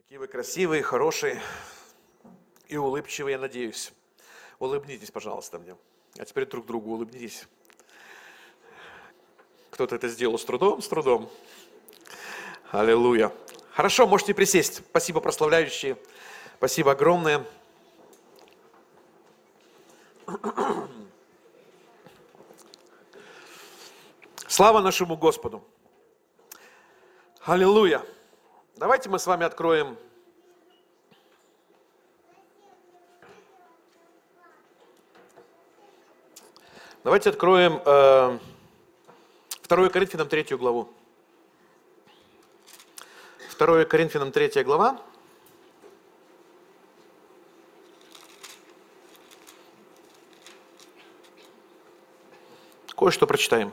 Какие вы красивые, хорошие и улыбчивые, я надеюсь. Улыбнитесь, пожалуйста, мне. А теперь друг другу улыбнитесь. Кто-то это сделал с трудом, с трудом. Аллилуйя. Хорошо, можете присесть. Спасибо, прославляющие. Спасибо огромное. Слава нашему Господу. Аллилуйя. Давайте мы с вами откроем Давайте откроем 2 Коринфянам 3 главу. 2 Коринфянам 3 глава. Кое-что прочитаем.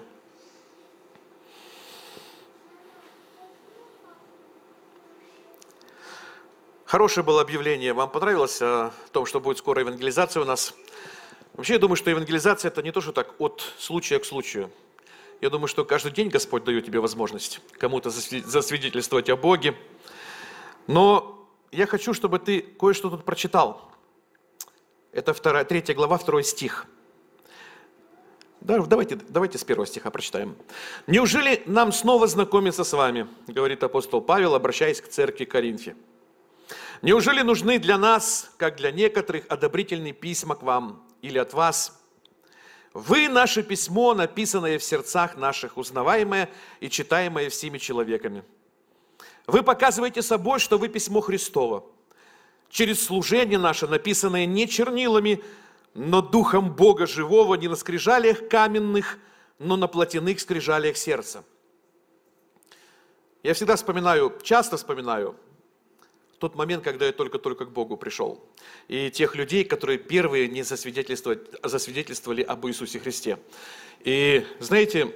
Хорошее было объявление. Вам понравилось о том, что будет скоро евангелизация у нас? Вообще, я думаю, что евангелизация – это не то, что так от случая к случаю. Я думаю, что каждый день Господь дает тебе возможность кому-то засвидетельствовать о Боге. Но я хочу, чтобы ты кое-что тут прочитал. Это 3 глава, 2 стих. Давайте с 1 стиха прочитаем. «Неужели нам снова знакомиться с вами, — говорит апостол Павел, обращаясь к церкви Коринфе. Неужели нужны для нас, как для некоторых, одобрительные письма к вам или от вас? Вы, наше письмо, написанное в сердцах наших, узнаваемое и читаемое всеми человеками. Вы показываете собой, что вы письмо Христово, через служение наше, написанное не чернилами, но Духом Бога живого, не на скрижалях каменных, но на плотяных скрижалях сердца». Я всегда часто вспоминаю тот момент, когда я только-только к Богу пришел. И тех людей, которые первые не засвидетельствовали об Иисусе Христе. И знаете,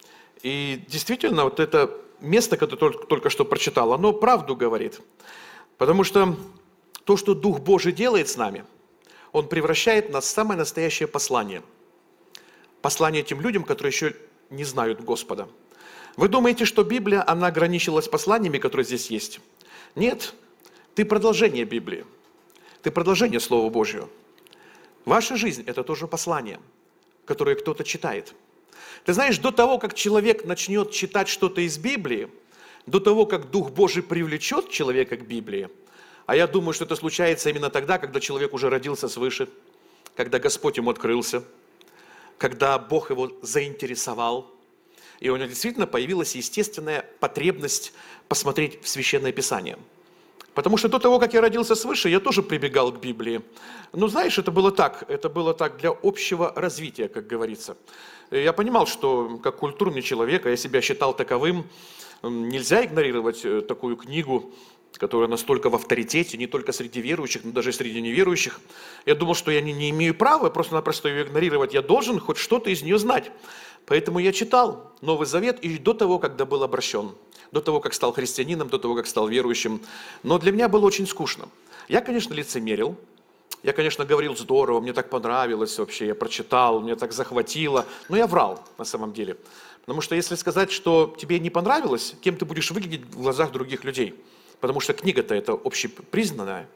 и действительно, вот это место, которое только что прочитал, оно правду говорит. Потому что то, что Дух Божий делает с нами, Он превращает нас в самое настоящее послание. Послание тем людям, которые еще не знают Господа. Вы думаете, что Библия, она ограничилась посланиями, которые здесь есть? Нет. Ты продолжение Библии. Ты продолжение Слова Божьего. Ваша жизнь – это тоже послание, которое кто-то читает. Ты знаешь, до того, как человек начнет читать что-то из Библии, до того, как Дух Божий привлечет человека к Библии, а я думаю, что это случается именно тогда, когда человек уже родился свыше, когда Господь ему открылся, когда Бог его заинтересовал, и у него действительно появилась естественная потребность посмотреть в Священное Писание. Потому что до того, как я родился свыше, я тоже прибегал к Библии. Но знаешь, это было так для общего развития, как говорится. Я понимал, что как культурный человек, а я себя считал таковым, нельзя игнорировать такую книгу, которая настолько в авторитете, не только среди верующих, но даже среди неверующих. Я думал, что я не имею права просто-напросто ее игнорировать, я должен хоть что-то из нее знать. Поэтому я читал Новый Завет и до того, когда был обращен, до того, как стал христианином, до того, как стал верующим. Но для меня было очень скучно. Я, конечно, лицемерил, я, конечно, говорил здорово, мне так понравилось вообще, я прочитал, мне так захватило, но я врал на самом деле. Потому что если сказать, что тебе не понравилось, кем ты будешь выглядеть в глазах других людей? Потому что книга-то это общепризнанная.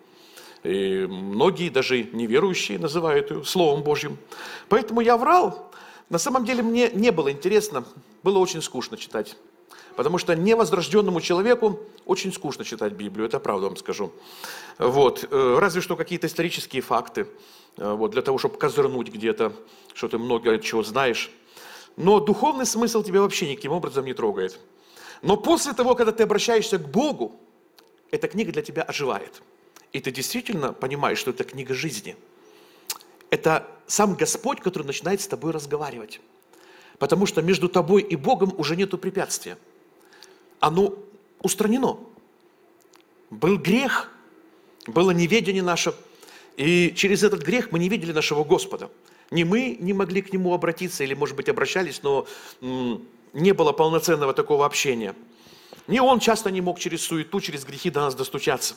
И многие, даже неверующие, называют ее Словом Божьим. Поэтому я врал. На самом деле мне не было интересно, было очень скучно читать. Потому что невозрожденному человеку очень скучно читать Библию, это правда вам скажу. Разве что какие-то исторические факты, для того, чтобы козырнуть где-то, что ты много чего знаешь. Но духовный смысл тебя вообще никаким образом не трогает. Но после того, когда ты обращаешься к Богу, эта книга для тебя оживает. И ты действительно понимаешь, что это книга жизни. Это сам Господь, который начинает с тобой разговаривать. Потому что между тобой и Богом уже нету препятствия. Оно устранено. Был грех, было неведение наше. И через этот грех мы не видели нашего Господа. Ни мы не могли к Нему обратиться, или, может быть, обращались, но не было полноценного такого общения. Ни Он часто не мог через суету, через грехи до нас достучаться.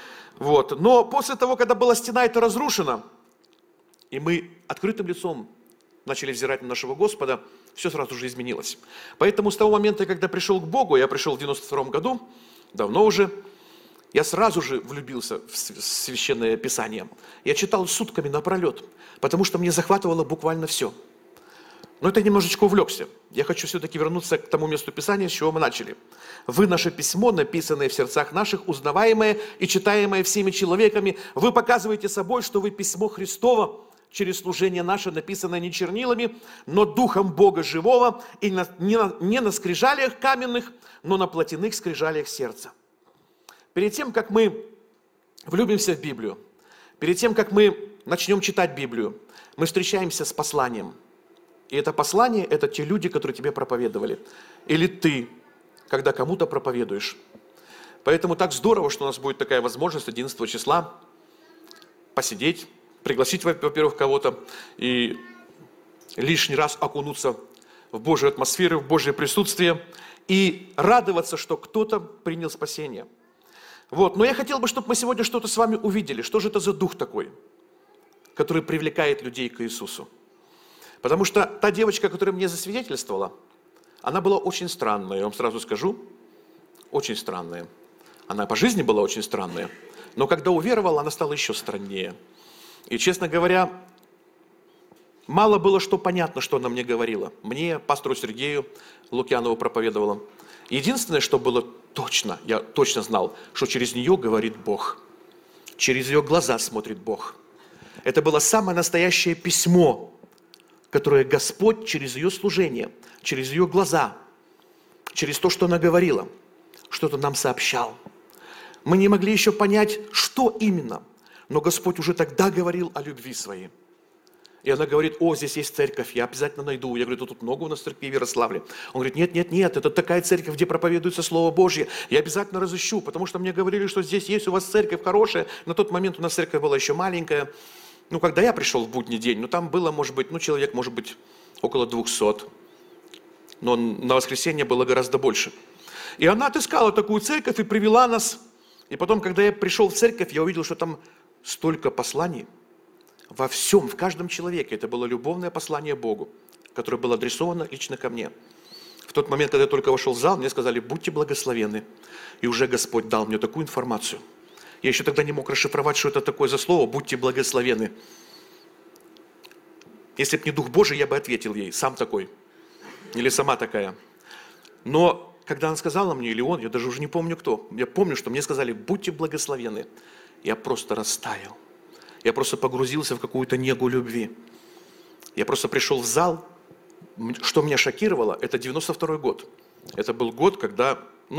Но после того, когда была стена эта разрушена, и мы открытым лицом начали взирать на нашего Господа, все сразу же изменилось. Поэтому с того момента, когда пришел к Богу, я пришел в 92 году, давно уже, Я сразу же влюбился в Священное Писание. Я читал сутками напролет, потому что мне захватывало буквально все. Но это немножечко увлекся. Я хочу все-таки вернуться к тому месту Писания, с чего мы начали. «Вы наше письмо, написанное в сердцах наших, узнаваемое и читаемое всеми человеками. Вы показываете собой, что вы письмо Христово, через служение наше, написанное не чернилами, но Духом Бога живого, и не на скрижалиях каменных, но на плотяных скрижалиях сердца». Перед тем, как мы влюбимся в Библию, перед тем, как мы начнем читать Библию, мы встречаемся с посланием. И это послание – это те люди, которые тебе проповедовали. Или ты, когда кому-то проповедуешь. Поэтому так здорово, что у нас будет такая возможность 11 числа посидеть, пригласить, во-первых, кого-то и лишний раз окунуться в Божью атмосферу, в Божье присутствие и радоваться, что кто-то принял спасение. Вот. Но я хотел бы, чтобы мы сегодня что-то с вами увидели. Что же это за дух такой, который привлекает людей к Иисусу? Потому что та девочка, которая мне засвидетельствовала, она была очень странная, я вам сразу скажу, очень странная. Она по жизни была очень странная, но когда уверовала, она стала еще страннее. И, честно говоря, мало было что понятно, что она мне говорила. Мне, пастору Сергею Лукьянову проповедовала. Единственное, что было точно, я точно знал, что через нее говорит Бог. Через ее глаза смотрит Бог. Это было самое настоящее письмо, которое Господь через ее служение, через ее глаза, через то, что она говорила, что-то нам сообщал. Мы не могли еще понять, что именно, но Господь уже тогда говорил о любви своей. И она говорит: о, здесь есть церковь, я обязательно найду. Я говорю: тут много у нас церквей в Ярославле. Он говорит: нет, это такая церковь, где проповедуется Слово Божье. Я обязательно разыщу, потому что мне говорили, что здесь есть у вас церковь хорошая. На тот момент у нас церковь была еще маленькая. Когда я пришел в будний день, там было, может быть, человек, может быть, около 200. Но на воскресенье было гораздо больше. И она отыскала такую церковь и привела нас. И потом, когда я пришел в церковь, я увидел, что там столько посланий. Во всем, в каждом человеке. Это было любовное послание Богу, которое было адресовано лично ко мне. В тот момент, когда я только вошел в зал, мне сказали: будьте благословенны. И уже Господь дал мне такую информацию. Я еще тогда не мог расшифровать, что это такое за слово «будьте благословенны». Если бы не Дух Божий, я бы ответил ей: сам такой. Или сама такая. Но когда она сказала мне, или он, я даже уже не помню кто, я помню, что мне сказали: будьте благословенны. Я просто растаял. Я просто погрузился в какую-то негу любви. Я просто пришел в зал. Что меня шокировало, это 92-й год. Это был год, когда,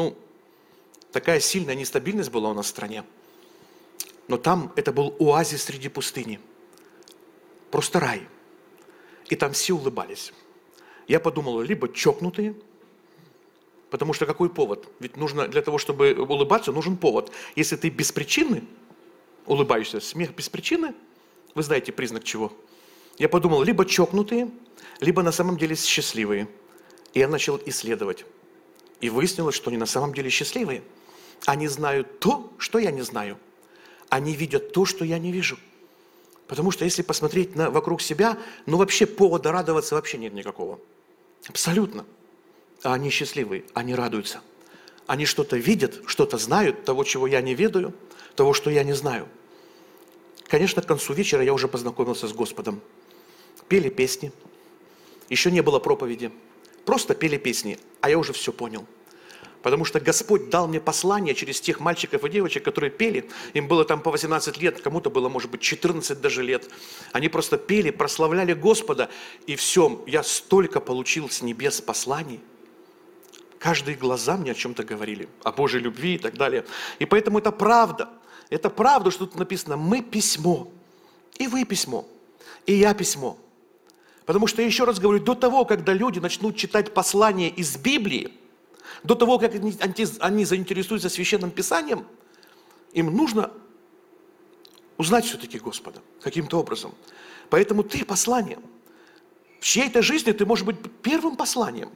такая сильная нестабильность была у нас в стране. Но там это был оазис среди пустыни. Просто рай. И там все улыбались. Я подумал, либо чокнутые, потому что какой повод? Ведь нужно, для того, чтобы улыбаться, нужен повод. Если ты без причины улыбаешься, смех без причины, вы знаете признак чего. Я подумал, либо чокнутые, либо на самом деле счастливые. И я начал исследовать. И выяснилось, что они на самом деле счастливые. Они знают то, что я не знаю. Они видят то, что я не вижу. Потому что если посмотреть вокруг себя, вообще повода радоваться вообще нет никакого. Абсолютно. А они счастливые, они радуются. Они что-то видят, что-то знают, того, чего я не ведаю, того, что я не знаю. Конечно, к концу вечера я уже познакомился с Господом. Пели песни. Еще не было проповеди. Просто пели песни, а я уже все понял. Потому что Господь дал мне послание через тех мальчиков и девочек, которые пели. Им было там по 18 лет, кому-то было, может быть, 14 даже лет. Они просто пели, прославляли Господа. И все, я столько получил с небес посланий. Каждые глаза мне о чем-то говорили, о Божьей любви и так далее. И поэтому это правда. Это правда, что тут написано: мы письмо, и вы письмо, и я письмо. Потому что, еще раз говорю, до того, когда люди начнут читать послания из Библии, до того, как они заинтересуются Священным Писанием, им нужно узнать все-таки Господа каким-то образом. Поэтому ты послание. В чьей-то жизни ты можешь быть первым посланием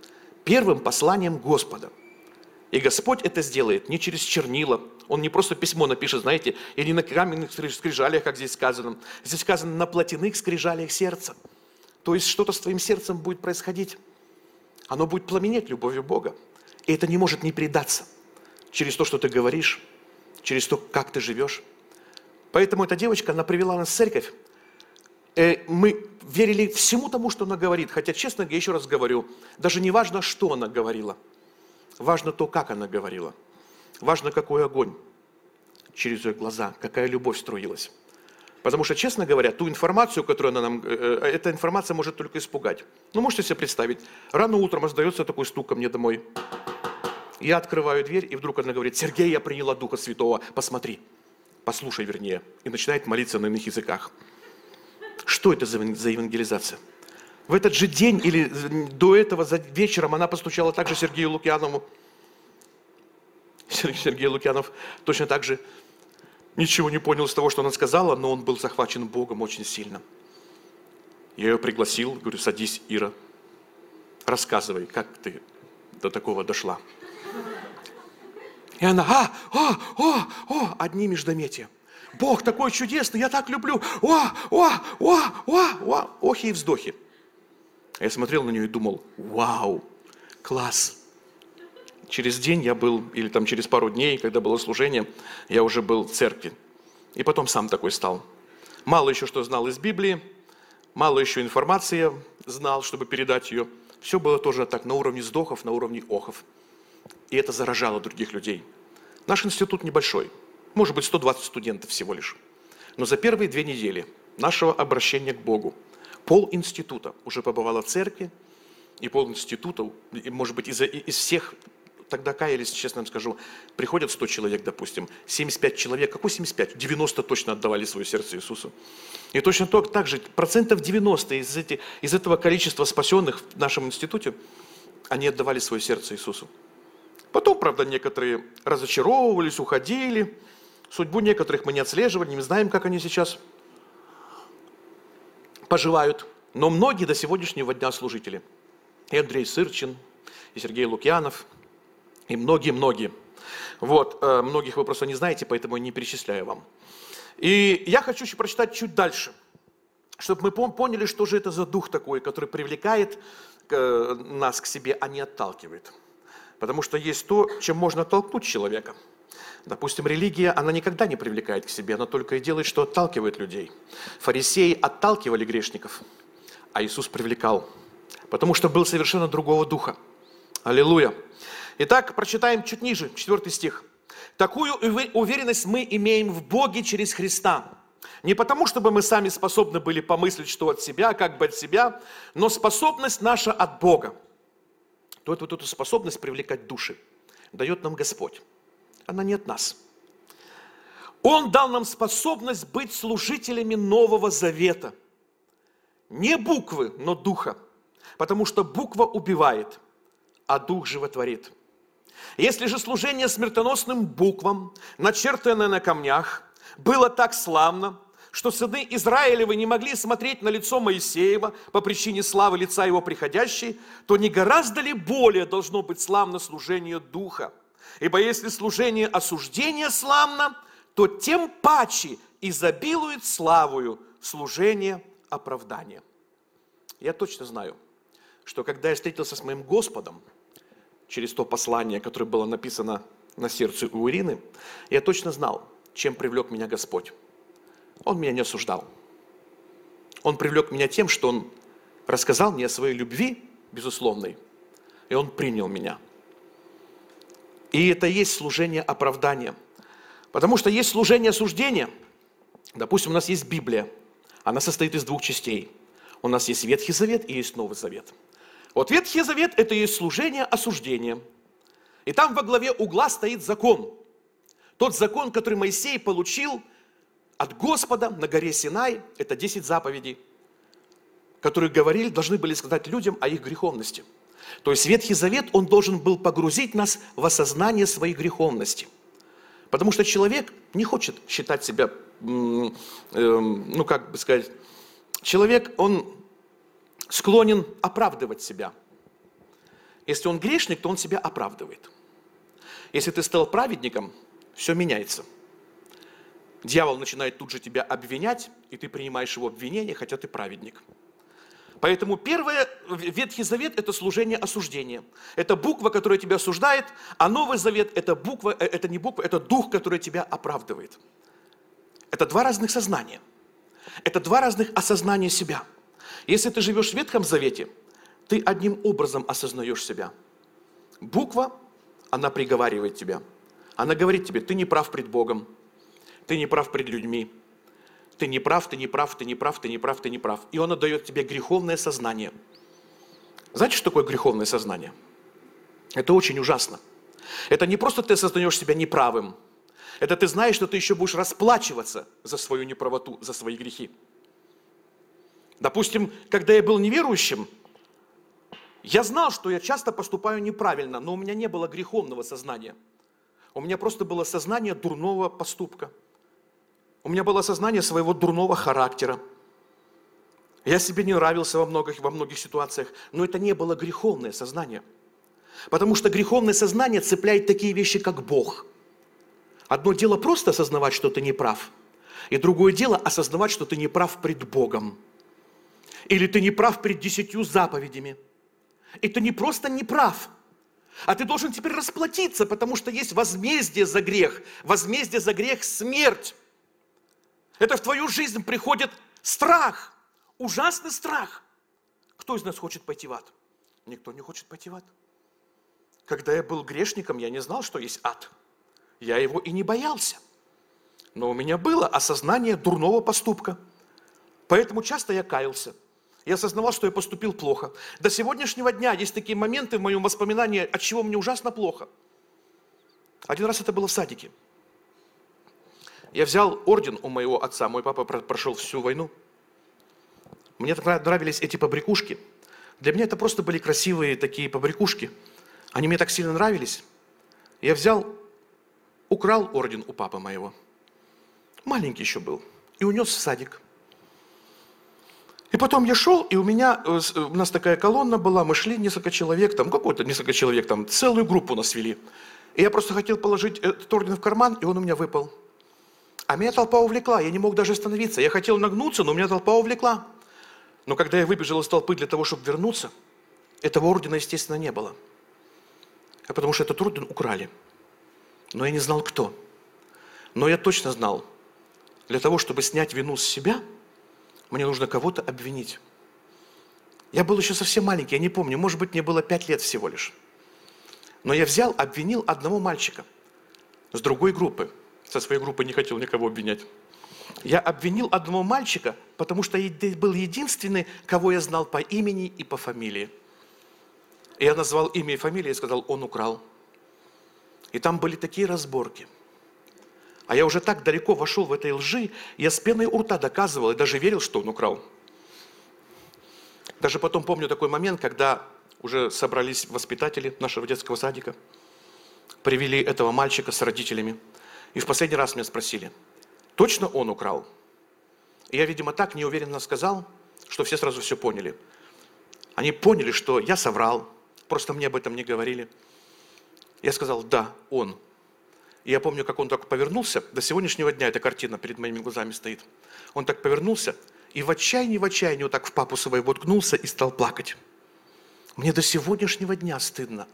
Господа. И Господь это сделает не через чернила. Он не просто письмо напишет, знаете, или на каменных скрижалях, как здесь сказано. Здесь сказано на плотяных скрижалях сердца. То есть что-то с твоим сердцем будет происходить. Оно будет пламенеть любовью Бога. И это не может не передаться через то, что ты говоришь, через то, как ты живешь. Поэтому эта девочка, она привела нас в церковь. Мы верили всему тому, что она говорит. Хотя, честно, я еще раз говорю, даже не важно, что она говорила. Важно то, как она говорила. Важно, какой огонь через ее глаза, какая любовь струилась. Потому что, честно говоря, ту информацию, которую она нам... Эта информация может только испугать. Ну, можете себе представить, рано утром раздается такой стук ко мне домой. Я открываю дверь, и вдруг она говорит: Сергей, я приняла Духа Святого, посмотри, послушай вернее. И начинает молиться на иных языках. Что это за евангелизация? В этот же день или до этого, за вечером, она постучала также Сергею Лукьянову. Сергей Лукьянов точно так же ничего не понял из того, что она сказала, но он был захвачен Богом очень сильно. Я ее пригласил, говорю: садись, Ира, рассказывай, как ты до такого дошла. И она: одни междометия. Бог такой чудесный, я так люблю. Охи и вздохи. Я смотрел на нее и думал: вау, класс. Через день я был, или там через пару дней, когда было служение, я уже был в церкви. И потом сам такой стал. Мало еще что знал из Библии, мало еще информации знал, чтобы передать ее. Все было тоже так на уровне вздохов, на уровне охов. И это заражало других людей. Наш институт небольшой, может быть 120 студентов всего лишь. Но за первые 2 недели нашего обращения к Богу пол-института уже побывало в церкви, и пол-института, и, может быть, из всех, тогда каялись, честно вам скажу, приходят 100 человек, допустим, 75 человек, какой 75? 90 точно отдавали свое сердце Иисусу. И точно так же, 90% из этого количества спасенных в нашем институте, они отдавали свое сердце Иисусу. Потом, правда, некоторые разочаровывались, уходили. Судьбу некоторых мы не отслеживали, не знаем, как они сейчас поживают. Но многие до сегодняшнего дня служители. И Андрей Сырчин, и Сергей Лукьянов, и многие-многие. Вот, многих вы просто не знаете, поэтому я не перечисляю вам. И я хочу еще прочитать чуть дальше, чтобы мы поняли, что же это за дух такой, который привлекает нас к себе, а не отталкивает. Потому что есть то, чем можно оттолкнуть человека. Допустим, религия, она никогда не привлекает к себе, она только и делает, что отталкивает людей. Фарисеи отталкивали грешников, а Иисус привлекал, потому что был совершенно другого духа. Аллилуйя. Итак, прочитаем чуть ниже, 4 стих. «Такую уверенность мы имеем в Боге через Христа. Не потому, чтобы мы сами способны были помыслить, что от себя, как бы от себя, но способность наша от Бога». Вот эту способность привлекать души дает нам Господь. Она не от нас. Он дал нам способность быть служителями Нового Завета. Не буквы, но духа. Потому что буква убивает, а дух животворит. Если же служение смертоносным буквам, начертанное на камнях, было так славно, что сыны Израилевы не могли смотреть на лицо Моисеева по причине славы лица его приходящей, то не гораздо ли более должно быть славно служение духа? Ибо если служение осуждения славно, то тем паче изобилует славою служение оправдания. Я точно знаю, что когда я встретился с моим Господом, через то послание, которое было написано на сердце у Ирины, я точно знал, чем привлек меня Господь. Он меня не осуждал. Он привлек меня тем, что Он рассказал мне о своей любви, безусловной, и Он принял меня. И это и есть служение оправдания. Потому что есть служение осуждения. Допустим, у нас есть Библия. Она состоит из 2 частей. У нас есть Ветхий Завет и есть Новый Завет. Вот Ветхий Завет – это и есть служение осуждения. И там во главе угла стоит закон. Тот закон, который Моисей получил от Господа на горе Синай, это 10 заповедей, которые должны были сказать людям о их греховности. То есть Ветхий Завет, он должен был погрузить нас в осознание своей греховности. Потому что человек не хочет считать себя, человек, он склонен оправдывать себя. Если он грешник, то он себя оправдывает. Если ты стал праведником, все меняется. Дьявол начинает тут же тебя обвинять, и ты принимаешь его обвинение, хотя ты праведник. Поэтому первое, Ветхий Завет – это служение осуждения. Это буква, которая тебя осуждает, а Новый Завет – это буква, это не буква, это дух, который тебя оправдывает. Это два разных сознания. Это два разных осознания себя. Если ты живешь в Ветхом Завете, ты одним образом осознаешь себя. Буква, она приговаривает тебя. Она говорит тебе, ты не прав пред Богом, ты не прав пред людьми. Ты не прав, ты не прав, ты не прав, ты не прав, ты не прав. И он отдает тебе греховное сознание. Знаете, что такое греховное сознание? Это очень ужасно. Это не просто ты осознаешь себя неправым. Это ты знаешь, что ты еще будешь расплачиваться за свою неправоту, за свои грехи. Допустим, когда я был неверующим, я знал, что я часто поступаю неправильно, но у меня не было греховного сознания. У меня просто было сознание дурного поступка. У меня было сознание своего дурного характера. Я себе не нравился во многих ситуациях, но это не было греховное сознание. Потому что греховное сознание цепляет такие вещи, как Бог. Одно дело просто осознавать, что ты не прав, и другое дело осознавать, что ты не прав пред Богом. Или ты не прав пред 10 заповедями. И ты не просто не прав, а ты должен теперь расплатиться, потому что есть возмездие за грех. Возмездие за грех – смерть. Это в твою жизнь приходит страх, ужасный страх. Кто из нас хочет пойти в ад? Никто не хочет пойти в ад. Когда я был грешником, я не знал, что есть ад. Я его и не боялся. Но у меня было осознание дурного поступка. Поэтому часто я каялся. Я осознавал, что я поступил плохо. До сегодняшнего дня есть такие моменты в моем воспоминании, от чего мне ужасно плохо. Один раз это было в садике. Я взял орден у моего отца, мой папа прошел всю войну. Мне так нравились эти побрякушки. Для меня это просто были красивые такие побрякушки. Они мне так сильно нравились. Я украл орден у папы моего. Маленький еще был. И унес в садик. И потом я шел, и у нас такая колонна была, мы шли несколько человек, целую группу нас вели. И я просто хотел положить этот орден в карман, и он у меня выпал. А меня толпа увлекла, я не мог даже остановиться. Я хотел нагнуться, но меня толпа увлекла. Но когда я выбежал из толпы для того, чтобы вернуться, этого ордена, естественно, не было. Потому что этот орден украли. Но я не знал, кто. Но я точно знал, для того, чтобы снять вину с себя, мне нужно кого-то обвинить. Я был еще совсем маленький, я не помню, может быть, мне было 5 лет всего лишь. Но я обвинил одного мальчика с другой группы. Со своей группы не хотел никого обвинять. Я обвинил одного мальчика, потому что был единственный, кого я знал по имени и по фамилии. И я назвал имя и фамилию и сказал, он украл. И там были такие разборки. А я уже так далеко вошел в этой лжи, я с пеной у рта доказывал и даже верил, что он украл. Даже потом помню такой момент, когда уже собрались воспитатели нашего детского садика, привели этого мальчика с родителями. И в последний раз меня спросили, точно он украл? И я, видимо, так неуверенно сказал, что все сразу все поняли. Они поняли, что я соврал, просто мне об этом не говорили. Я сказал, да, он. И я помню, как он так повернулся, до сегодняшнего дня эта картина перед моими глазами стоит. Он так повернулся и в отчаянии вот так в папу своего ткнулся и стал плакать. Мне до сегодняшнего дня стыдно.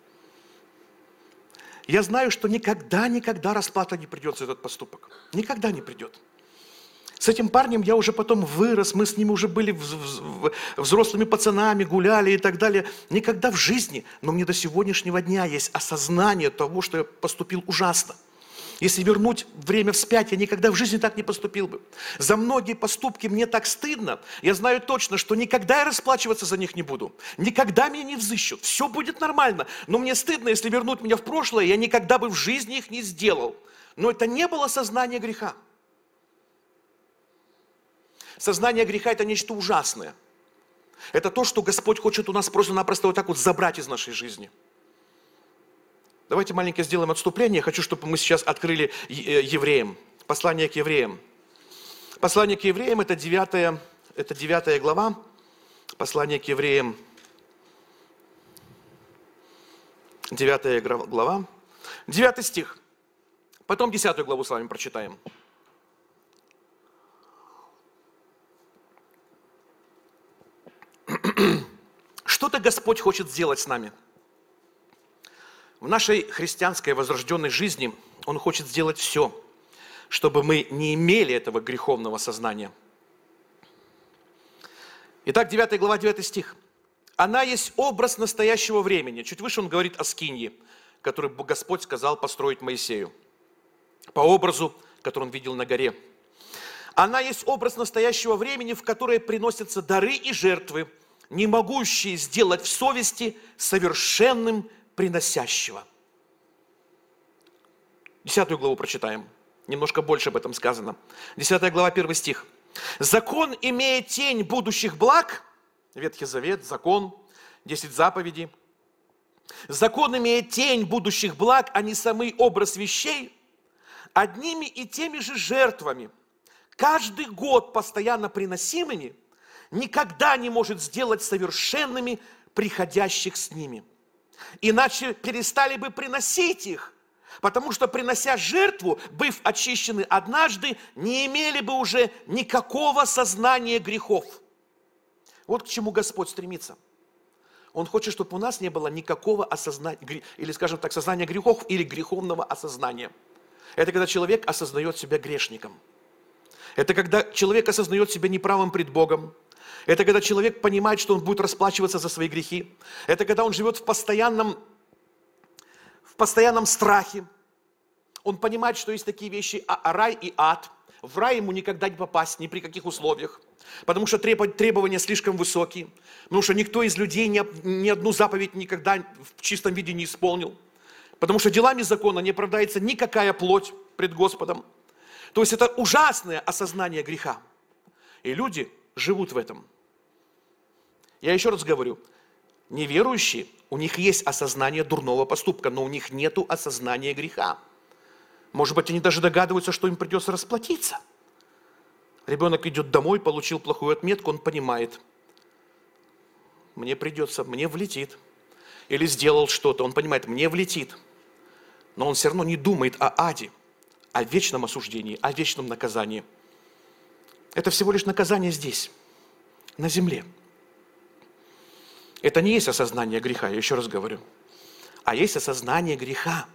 Я знаю, что никогда расплата не придет за этот поступок. Никогда не придет. С этим парнем я уже потом вырос, мы с ним уже были взрослыми пацанами, гуляли и так далее. Никогда в жизни, но мне до сегодняшнего дня есть осознание того, что я поступил ужасно. Если вернуть время вспять, я никогда в жизни так не поступил бы. За многие поступки мне так стыдно. Я знаю точно, что никогда я расплачиваться за них не буду. Никогда меня не взыщут. Все будет нормально. Но мне стыдно, если вернуть меня в прошлое, я никогда бы в жизни их не сделал. Но это не было сознание греха. Сознание греха – это нечто ужасное. Это то, что Господь хочет у нас просто-напросто вот так вот забрать из нашей жизни. Давайте маленькое сделаем отступление. Я хочу, чтобы мы сейчас открыли Евреям. Послание к Евреям. Послание к Евреям – это 9 глава. Послание к Евреям, 9 глава. 9 стих. Потом 10 главу с вами прочитаем. Что-то Господь хочет сделать с нами. В нашей христианской возрожденной жизни Он хочет сделать все, чтобы мы не имели этого греховного сознания. Итак, 9 глава, 9 стих. Она есть образ настоящего времени. Чуть выше он говорит о скинье, который Господь сказал построить Моисею. По образу, который он видел на горе. Она есть образ настоящего времени, в которое приносятся дары и жертвы, не могущие сделать в совести совершенным приносящего. 10 главу прочитаем. Немножко больше об этом сказано. 10 глава, 1 стих. «Закон, имея тень будущих благ», Ветхий Завет, закон, 10 заповедей. «Закон, имея тень будущих благ, а не самый образ вещей, одними и теми же жертвами, каждый год постоянно приносимыми, никогда не может сделать совершенными приходящих с ними. Иначе перестали бы приносить их, потому что, принося жертву, быв очищены однажды, не имели бы уже никакого сознания грехов». Вот к чему Господь стремится. Он хочет, чтобы у нас не было никакого осознания, или, скажем так, сознания грехов, или греховного осознания. Это когда человек осознает себя грешником. Это когда человек осознает себя неправым пред Богом. Это когда человек понимает, что он будет расплачиваться за свои грехи. Это когда он живет в постоянном страхе. Он понимает, что есть такие вещи, рай и ад. В рай ему никогда не попасть, ни при каких условиях. Потому что требования слишком высокие. Потому что никто из людей ни одну заповедь никогда в чистом виде не исполнил. Потому что делами закона не оправдается никакая плоть пред Господом. То есть это ужасное осознание греха. И люди живут в этом. Я еще раз говорю, неверующие, у них есть осознание дурного поступка, но у них нет осознания греха. Может быть, они даже догадываются, что им придется расплатиться. Ребенок идет домой, получил плохую отметку, он понимает, мне влетит. Или сделал что-то, он понимает, мне влетит. Но он все равно не думает о аде, о вечном осуждении, о вечном наказании. Это всего лишь наказание здесь, на земле. Это не есть осознание греха, я еще раз говорю, а есть осознание греха.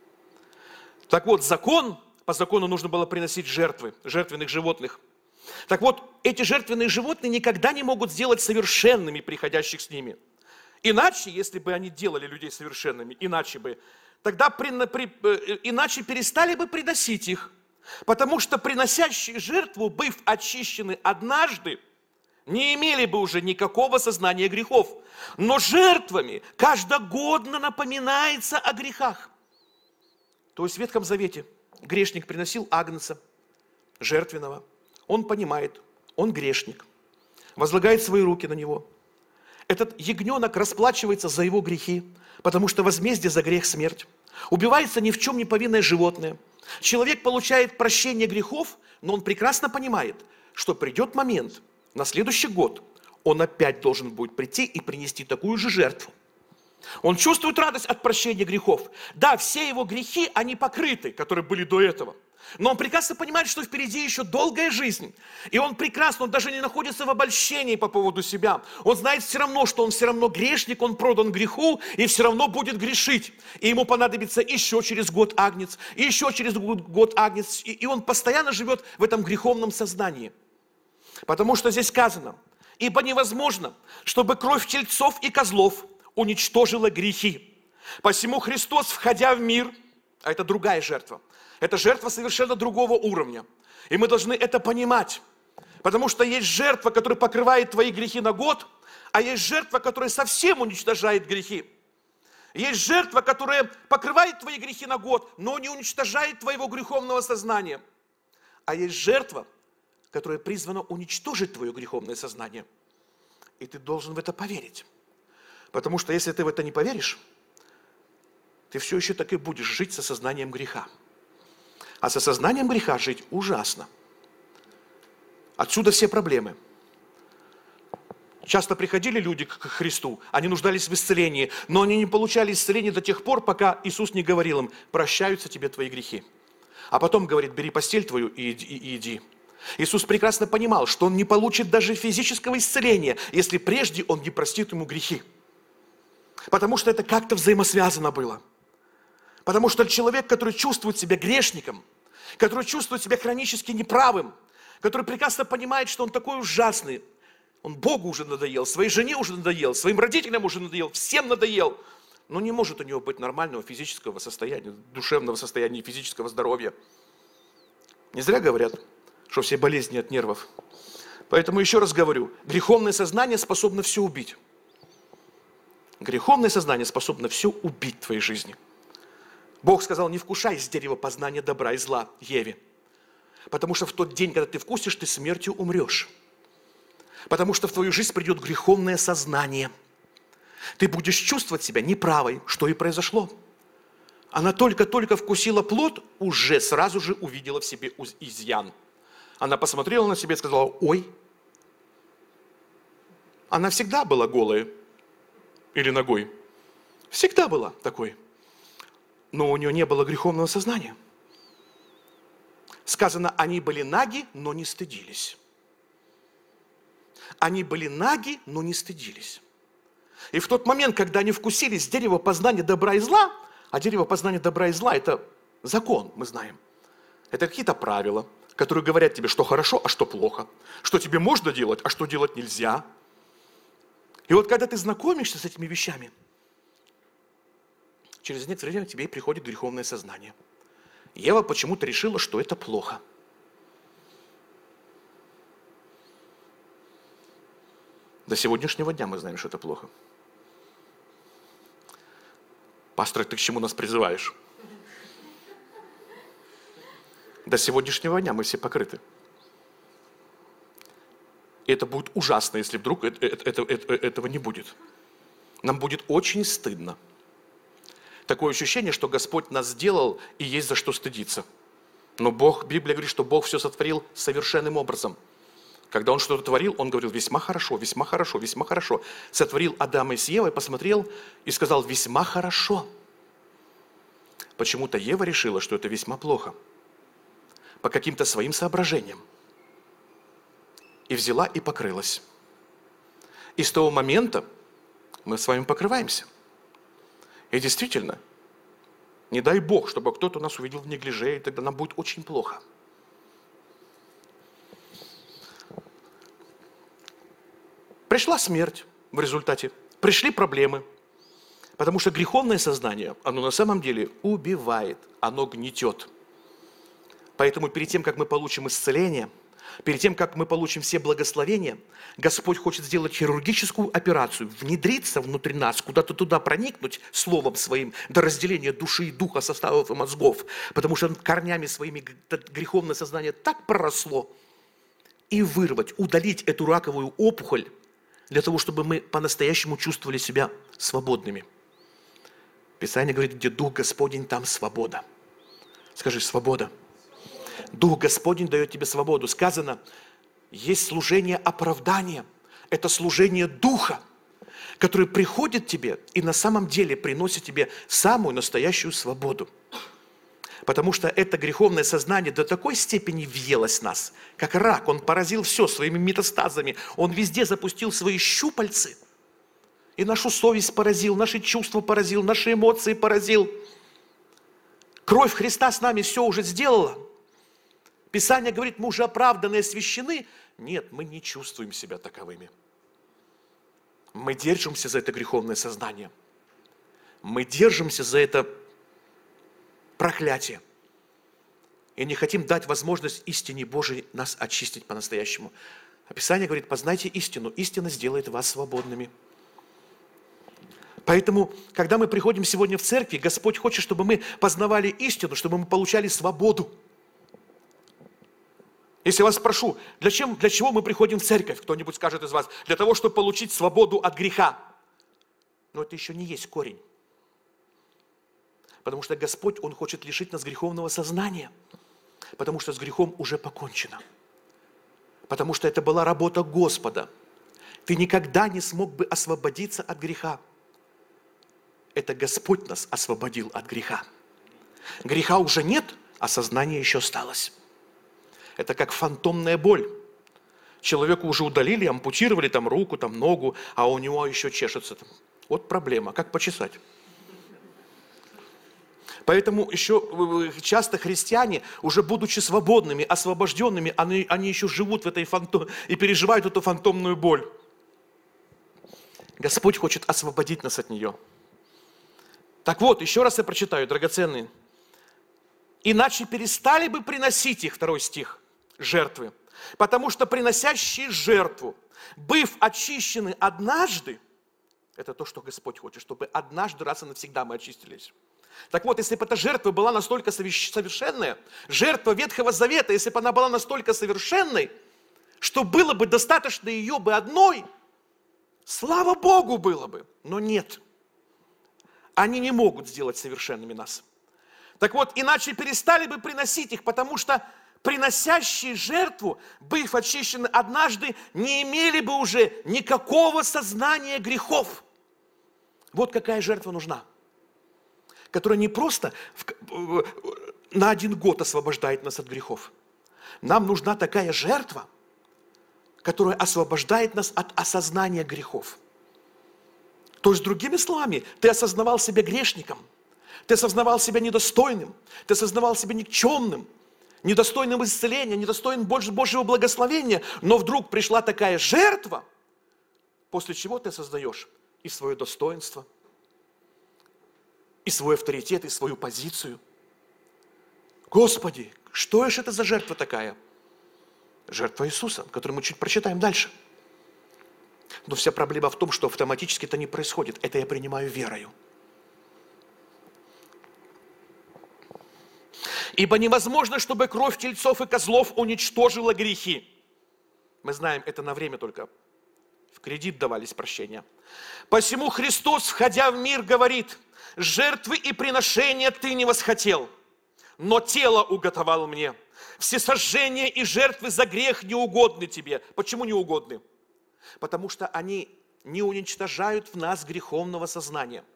Так вот, по закону нужно было приносить жертвы, жертвенных животных. Так вот, эти жертвенные животные никогда не могут сделать совершенными приходящих с ними. Иначе, если бы они делали людей совершенными, тогда иначе перестали бы приносить их. Потому что приносящие жертву, быв очищены однажды, не имели бы уже никакого сознания грехов. Но жертвами каждогодно напоминается о грехах. То есть в Ветхом Завете грешник приносил агнца жертвенного. Он понимает, он грешник, возлагает свои руки на него. Этот ягненок расплачивается за его грехи, потому что возмездие за грех – смерть. Убивается ни в чем не повинное животное. Человек получает прощение грехов, но он прекрасно понимает, что придет момент, на следующий год, он опять должен будет прийти и принести такую же жертву. Он чувствует радость от прощения грехов. Да, все его грехи, они покрыты, которые были до этого. Но он прекрасно понимает, что впереди еще долгая жизнь. И он даже не находится в обольщении по поводу себя. Он знает все равно, что он все равно грешник, он продан греху и все равно будет грешить. И ему понадобится еще через год агнец, и еще через год агнец. И он постоянно живет в этом греховном сознании. Потому что здесь сказано, ибо невозможно, чтобы кровь тельцов и козлов уничтожила грехи. Посему Христос, входя в мир, а это другая жертва, это жертва совершенно другого уровня. И мы должны это понимать. Потому что есть жертва, которая покрывает твои грехи на год, а есть жертва, которая совсем уничтожает грехи. Есть жертва, которая покрывает твои грехи на год, но не уничтожает твоего греховного сознания. А есть жертва, которая призвана уничтожить твое греховное сознание. И ты должен в это поверить. Потому что если ты в это не поверишь, ты все еще так и будешь жить со сознанием греха. А со сознанием греха жить ужасно. Отсюда все проблемы. Часто приходили люди к Христу, они нуждались в исцелении, но они не получали исцеления до тех пор, пока Иисус не говорил им, прощаются тебе твои грехи. А потом говорит, бери постель твою и иди. Иисус прекрасно понимал, что он не получит даже физического исцеления, если прежде он не простит ему грехи. Потому что это как-то взаимосвязано было. Потому что человек, который чувствует себя грешником, который чувствует себя хронически неправым, который прекрасно понимает, что он такой ужасный, он Богу уже надоел, своей жене уже надоел, своим родителям уже надоел, всем надоел, но не может у него быть нормального физического состояния, душевного состояния, физического здоровья. Не зря говорят, что все болезни от нервов. Поэтому еще раз говорю, греховное сознание способно все убить. Греховное сознание способно все убить в твоей жизни. Бог сказал, не вкушай с дерева познания добра и зла Еве. Потому что в тот день, когда ты вкусишь, ты смертью умрешь. Потому что в твою жизнь придет греховное сознание. Ты будешь чувствовать себя неправой, что и произошло. Она только-только вкусила плод, уже сразу же увидела в себе изъян. Она посмотрела на себя и сказала, ой. Она всегда была голая или ногой. Всегда была такой. Но у нее не было греховного сознания. Сказано, они были наги, но не стыдились. Они были наги, но не стыдились. И в тот момент, когда они вкусили с дерева познания добра и зла, а дерево познания добра и зла – это закон, мы знаем. Это какие-то правила, которые говорят тебе, что хорошо, а что плохо. Что тебе можно делать, а что делать нельзя. И вот когда ты знакомишься с этими вещами, через некоторое время тебе приходит греховное сознание. Ева почему-то решила, что это плохо. До сегодняшнего дня мы знаем, что это плохо. Пастор, ты к чему нас призываешь? До сегодняшнего дня мы все покрыты. И это будет ужасно, если вдруг этого не будет. Нам будет очень стыдно. Такое ощущение, что Господь нас сделал и есть за что стыдиться. Но Библия говорит, что Бог все сотворил совершенным образом. Когда Он что-то творил, Он говорил весьма хорошо, весьма хорошо, весьма хорошо. Сотворил Адама с Евой, посмотрел и сказал весьма хорошо. Почему-то Ева решила, что это весьма плохо. По каким-то своим соображениям. И взяла и покрылась. И с того момента мы с вами покрываемся. И действительно, не дай Бог, чтобы кто-то нас увидел в неглиже, и тогда нам будет очень плохо. Пришла смерть в результате, пришли проблемы. Потому что греховное сознание, оно на самом деле убивает, оно гнетет. Поэтому перед тем, как мы получим исцеление, перед тем, как мы получим все благословения, Господь хочет сделать хирургическую операцию, внедриться внутри нас, куда-то туда проникнуть словом своим до разделения души и духа, составов и мозгов, потому что корнями своими греховное сознание так проросло, и вырвать, удалить эту раковую опухоль, для того, чтобы мы по-настоящему чувствовали себя свободными. Писание говорит, где Дух Господень, там свобода. Скажи, свобода. Дух Господень дает тебе свободу. Сказано, есть служение оправдания. Это служение Духа, который приходит тебе и на самом деле приносит тебе самую настоящую свободу. Потому что это греховное сознание до такой степени въелось в нас, как рак. Он поразил все своими метастазами. Он везде запустил свои щупальцы. И нашу совесть поразил, наши чувства поразил, наши эмоции поразил. Кровь Христа с нами все уже сделала. Писание говорит, мы уже оправданы и освящены. Нет, мы не чувствуем себя таковыми. Мы держимся за это греховное сознание. Мы держимся за это проклятие. И не хотим дать возможность истине Божией нас очистить по-настоящему. А Писание говорит, познайте истину. Истина сделает вас свободными. Поэтому, когда мы приходим сегодня в церкви, Господь хочет, чтобы мы познавали истину, чтобы мы получали свободу. Если я вас спрошу, для чего мы приходим в церковь? Кто-нибудь скажет из вас, для того, чтобы получить свободу от греха. Но это еще не есть корень. Потому что Господь, Он хочет лишить нас греховного сознания. Потому что с грехом уже покончено. Потому что это была работа Господа. Ты никогда не смог бы освободиться от греха. Это Господь нас освободил от греха. Греха уже нет, а сознание еще осталось. Это как фантомная боль. Человеку уже удалили, ампутировали там руку, там ногу, а у него еще чешется там Вот проблема, как почесать. Поэтому еще часто христиане, уже будучи свободными, освобожденными, они еще живут в этой и переживают эту фантомную боль. Господь хочет освободить нас от нее. Так вот, еще раз я прочитаю, драгоценные. «Иначе перестали бы приносить их», 2 стих, жертвы. «Потому что приносящие жертву, быв очищены однажды», это то, что Господь хочет, чтобы однажды, раз и навсегда мы очистились. Так вот, если бы эта жертва была настолько совершенная, жертва Ветхого Завета, если бы она была настолько совершенной, что было бы достаточно ее бы одной, слава Богу было бы, но нет. Они не могут сделать совершенными нас. Так вот, иначе перестали бы приносить их, потому что приносящие жертву, быв очищены однажды, не имели бы уже никакого сознания грехов. Вот какая жертва нужна, которая не просто на 1 год освобождает нас от грехов. Нам нужна такая жертва, которая освобождает нас от осознания грехов. То есть, другими словами, ты осознавал себя грешником, ты осознавал себя недостойным, ты осознавал себя никчемным, недостойным исцеления, недостойным Божьего благословения, но вдруг пришла такая жертва, после чего ты осознаешь и свое достоинство, и свой авторитет, и свою позицию. Господи, что же это за жертва такая? Жертва Иисуса, которую мы чуть прочитаем дальше. Но вся проблема в том, что автоматически это не происходит. Это я принимаю верою. «Ибо невозможно, чтобы кровь тельцов и козлов уничтожила грехи». Мы знаем, это на время только. В кредит давались прощения. «Посему Христос, входя в мир, говорит: жертвы и приношения ты не восхотел, но тело уготовал мне. Всесожжения и жертвы за грех не угодны тебе». Почему не угодны? Потому что они не уничтожают в нас греховного сознания.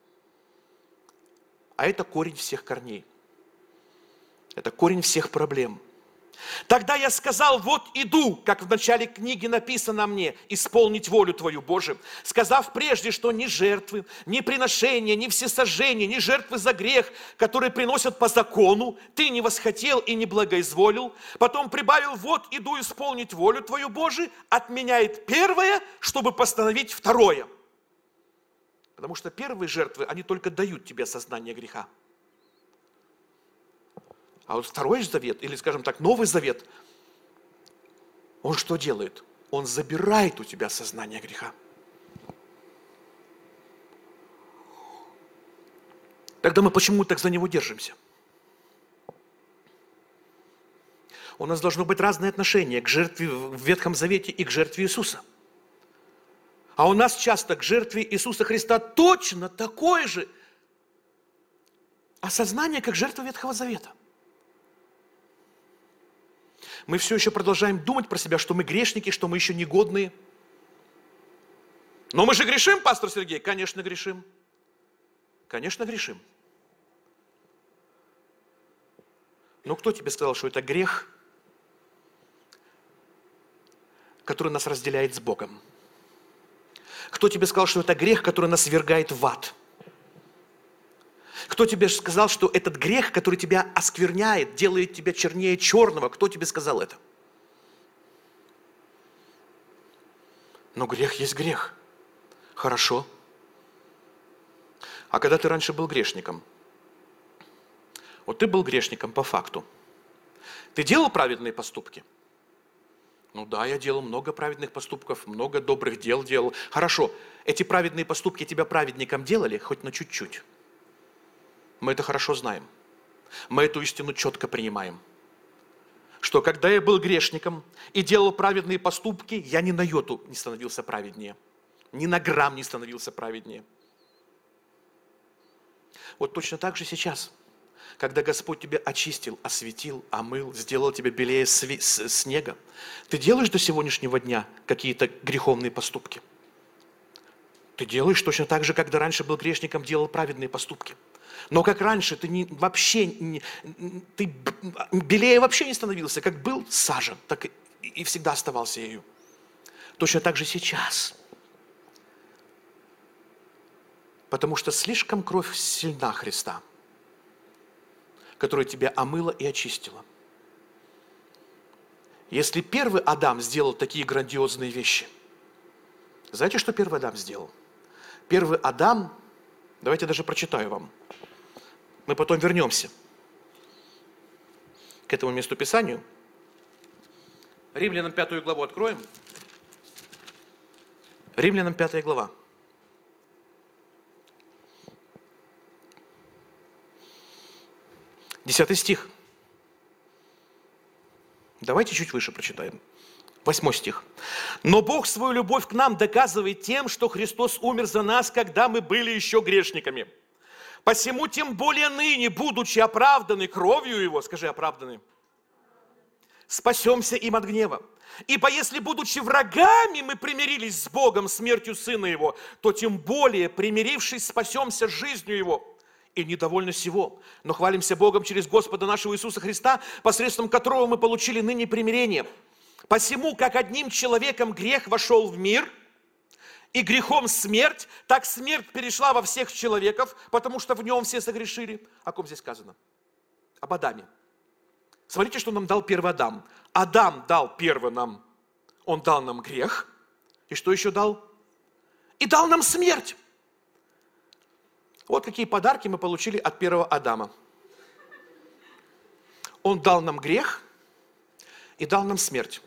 А это корень всех корней. Это корень всех проблем. «Тогда я сказал: вот иду, как в начале книги написано мне, исполнить волю Твою, Боже, сказав прежде, что ни жертвы, ни приношения, ни всесожжения, ни жертвы за грех, которые приносят по закону, Ты не восхотел и не благоизволил. Потом прибавил: вот иду исполнить волю Твою, Боже, отменяет первое, чтобы постановить второе». Потому что первые жертвы, они только дают тебе сознание греха. А вот Второй Завет, или, скажем так, Новый Завет, он что делает? Он забирает у тебя сознание греха. Тогда мы почему так за него держимся? У нас должно быть разное отношение к жертве в Ветхом Завете и к жертве Иисуса. А у нас часто к жертве Иисуса Христа точно такое же осознание, как жертва Ветхого Завета. Мы все еще продолжаем думать про себя, что мы грешники, что мы еще негодные. Но мы же грешим, пастор Сергей? Конечно, грешим. Конечно, грешим. Но кто тебе сказал, что это грех, который нас разделяет с Богом? Кто тебе сказал, что это грех, который нас ввергает в ад? Кто тебе сказал, что этот грех, который тебя оскверняет, делает тебя чернее черного? Кто тебе сказал это? Но грех есть грех. Хорошо. А когда ты раньше был грешником? Вот ты был грешником по факту. Ты делал праведные поступки? Ну да, я делал много праведных поступков, много добрых дел делал. Хорошо, эти праведные поступки тебя праведником делали хоть на чуть-чуть? Мы это хорошо знаем. Мы эту истину четко принимаем. Что когда я был грешником и делал праведные поступки, я ни на йоту не становился праведнее. Ни на грамм не становился праведнее. Вот точно так же сейчас. Когда Господь тебя очистил, осветил, омыл, сделал тебя белее снега, ты делаешь до сегодняшнего дня какие-то греховные поступки? Ты делаешь точно так же, когда раньше был грешником, делал праведные поступки. Но как раньше ты ты белее вообще не становился, как был сажа, так и всегда оставался ею. Точно так же сейчас. Потому что слишком кровь сильна Христа, которая тебя омыла и очистила. Если первый Адам сделал такие грандиозные вещи, знаете, что первый Адам сделал? Первый Адам, давайте даже прочитаю вам, мы потом вернемся к этому месту Писанию. Римлянам 5 главу откроем. Римлянам 5 глава. 10 стих. Давайте чуть выше прочитаем. 8 стих. «Но Бог свою любовь к нам доказывает тем, что Христос умер за нас, когда мы были еще грешниками. Посему тем более ныне, будучи оправданы кровью Его, скажи, оправданы, спасемся им от гнева. Ибо если, будучи врагами, мы примирились с Богом смертью Сына Его, то тем более, примирившись, спасемся жизнью Его. И недовольны сего, но хвалимся Богом через Господа нашего Иисуса Христа, посредством которого мы получили ныне примирение. Посему, как одним человеком грех вошел в мир, и грехом смерть, так смерть перешла во всех человеков, потому что в нем все согрешили». О ком здесь сказано? Об Адаме. Смотрите, что нам дал первый Адам. Адам дал первый нам, он дал нам грех. И что еще дал? И дал нам смерть. Вот какие подарки мы получили от первого Адама. Он дал нам грех и дал нам смерть.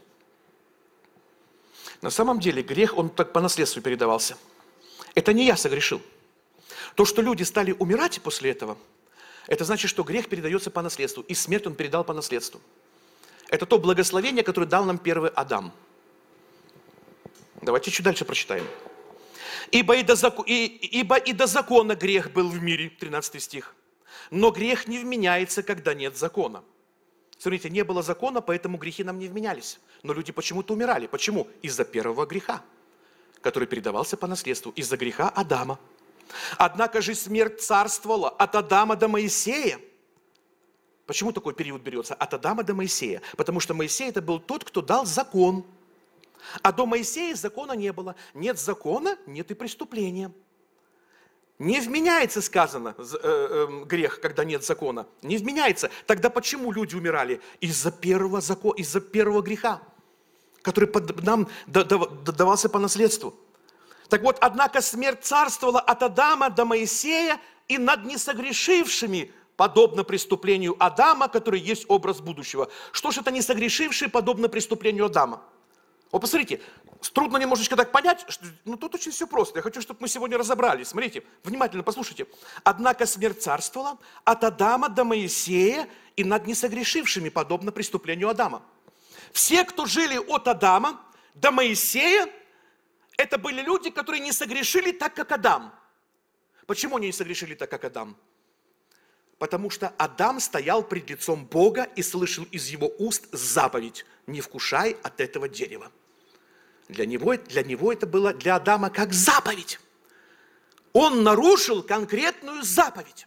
На самом деле грех, он так по наследству передавался. Это не я согрешил. То, что люди стали умирать после этого, это значит, что грех передается по наследству, и смерть он передал по наследству. Это то благословение, которое дал нам первый Адам. Давайте чуть дальше прочитаем. «Ибо и до закона грех был в мире», 13 стих, «но грех не вменяется, когда нет закона». Смотрите, не было закона, поэтому грехи нам не вменялись. Но люди почему-то умирали. Почему? Из-за первого греха, который передавался по наследству, из-за греха Адама. «Однако же смерть царствовала от Адама до Моисея». Почему такой период берется? От Адама до Моисея. Потому что Моисей это был тот, кто дал закон. А до Моисея закона не было. Нет закона, нет и преступления. Не вменяется, сказано, грех, когда нет закона. Не вменяется. Тогда почему люди умирали? Из-за первого закона, из-за первого греха, который нам давался по наследству. Так вот, однако смерть царствовала от Адама до Моисея и над несогрешившими, подобно преступлению Адама, который есть образ будущего. Что же это несогрешившие, подобно преступлению Адама? Вот посмотрите, трудно немножечко так понять, но тут очень все просто. Я хочу, чтобы мы сегодня разобрались. Смотрите, внимательно послушайте. «Однако смерть царствовала от Адама до Моисея и над несогрешившими, подобно преступлению Адама». Все, кто жили от Адама до Моисея, это были люди, которые не согрешили так, как Адам. Почему они не согрешили так, как Адам? Потому что Адам стоял пред лицом Бога и слышал из его уст заповедь: «Не вкушай от этого дерева». Для него это было, для Адама, как заповедь. Он нарушил конкретную заповедь.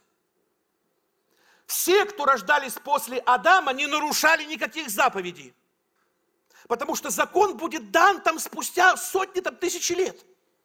Все, кто рождались после Адама, не нарушали никаких заповедей. Потому что закон будет дан там спустя сотни, тысячи лет.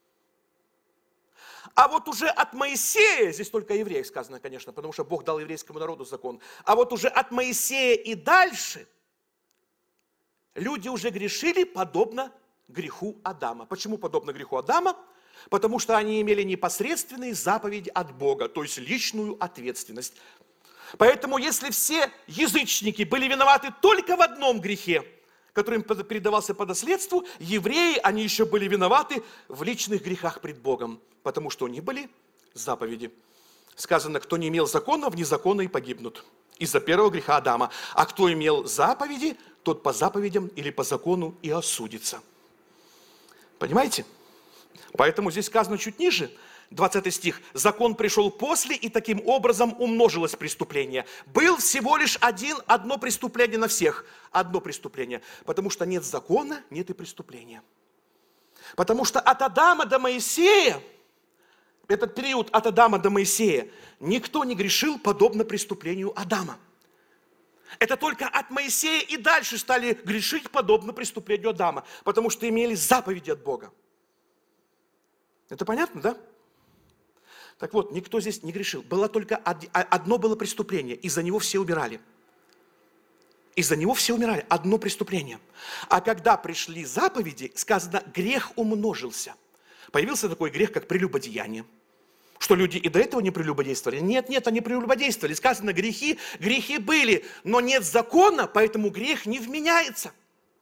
А вот уже от Моисея, здесь только о евреях сказано, конечно, потому что Бог дал еврейскому народу закон. А вот уже от Моисея и дальше люди уже грешили подобно греху Адама. Почему подобно греху Адама? Потому что они имели непосредственные заповеди от Бога, то есть личную ответственность. Поэтому если все язычники были виноваты только в одном грехе, который им передавался по наследству, евреи, они еще были виноваты в личных грехах пред Богом, потому что у них были заповеди. Сказано, кто не имел закона, вне закона и погибнут. Из-за первого греха Адама. А кто имел заповеди, тот по заповедям или по закону и осудится. Понимаете? Поэтому здесь сказано чуть ниже, 20 стих. «Закон пришел после, и таким образом умножилось преступление». Был всего лишь одно преступление на всех. Одно преступление. Потому что нет закона, нет и преступления. Потому что от Адама до Моисея, этот период от Адама до Моисея, никто не грешил подобно преступлению Адама. Это только от Моисея и дальше стали грешить подобно преступлению Адама, потому что имели заповеди от Бога. Это понятно, да? Так вот, никто здесь не грешил. Было только одно было преступление, и за него все умирали. Из-за него все умирали. Одно преступление. А когда пришли заповеди, сказано, грех умножился. Появился такой грех, как прелюбодеяние. Что люди и до этого не прелюбодействовали? Нет, они прелюбодействовали. Сказано, грехи были, но нет закона, поэтому грех не вменяется.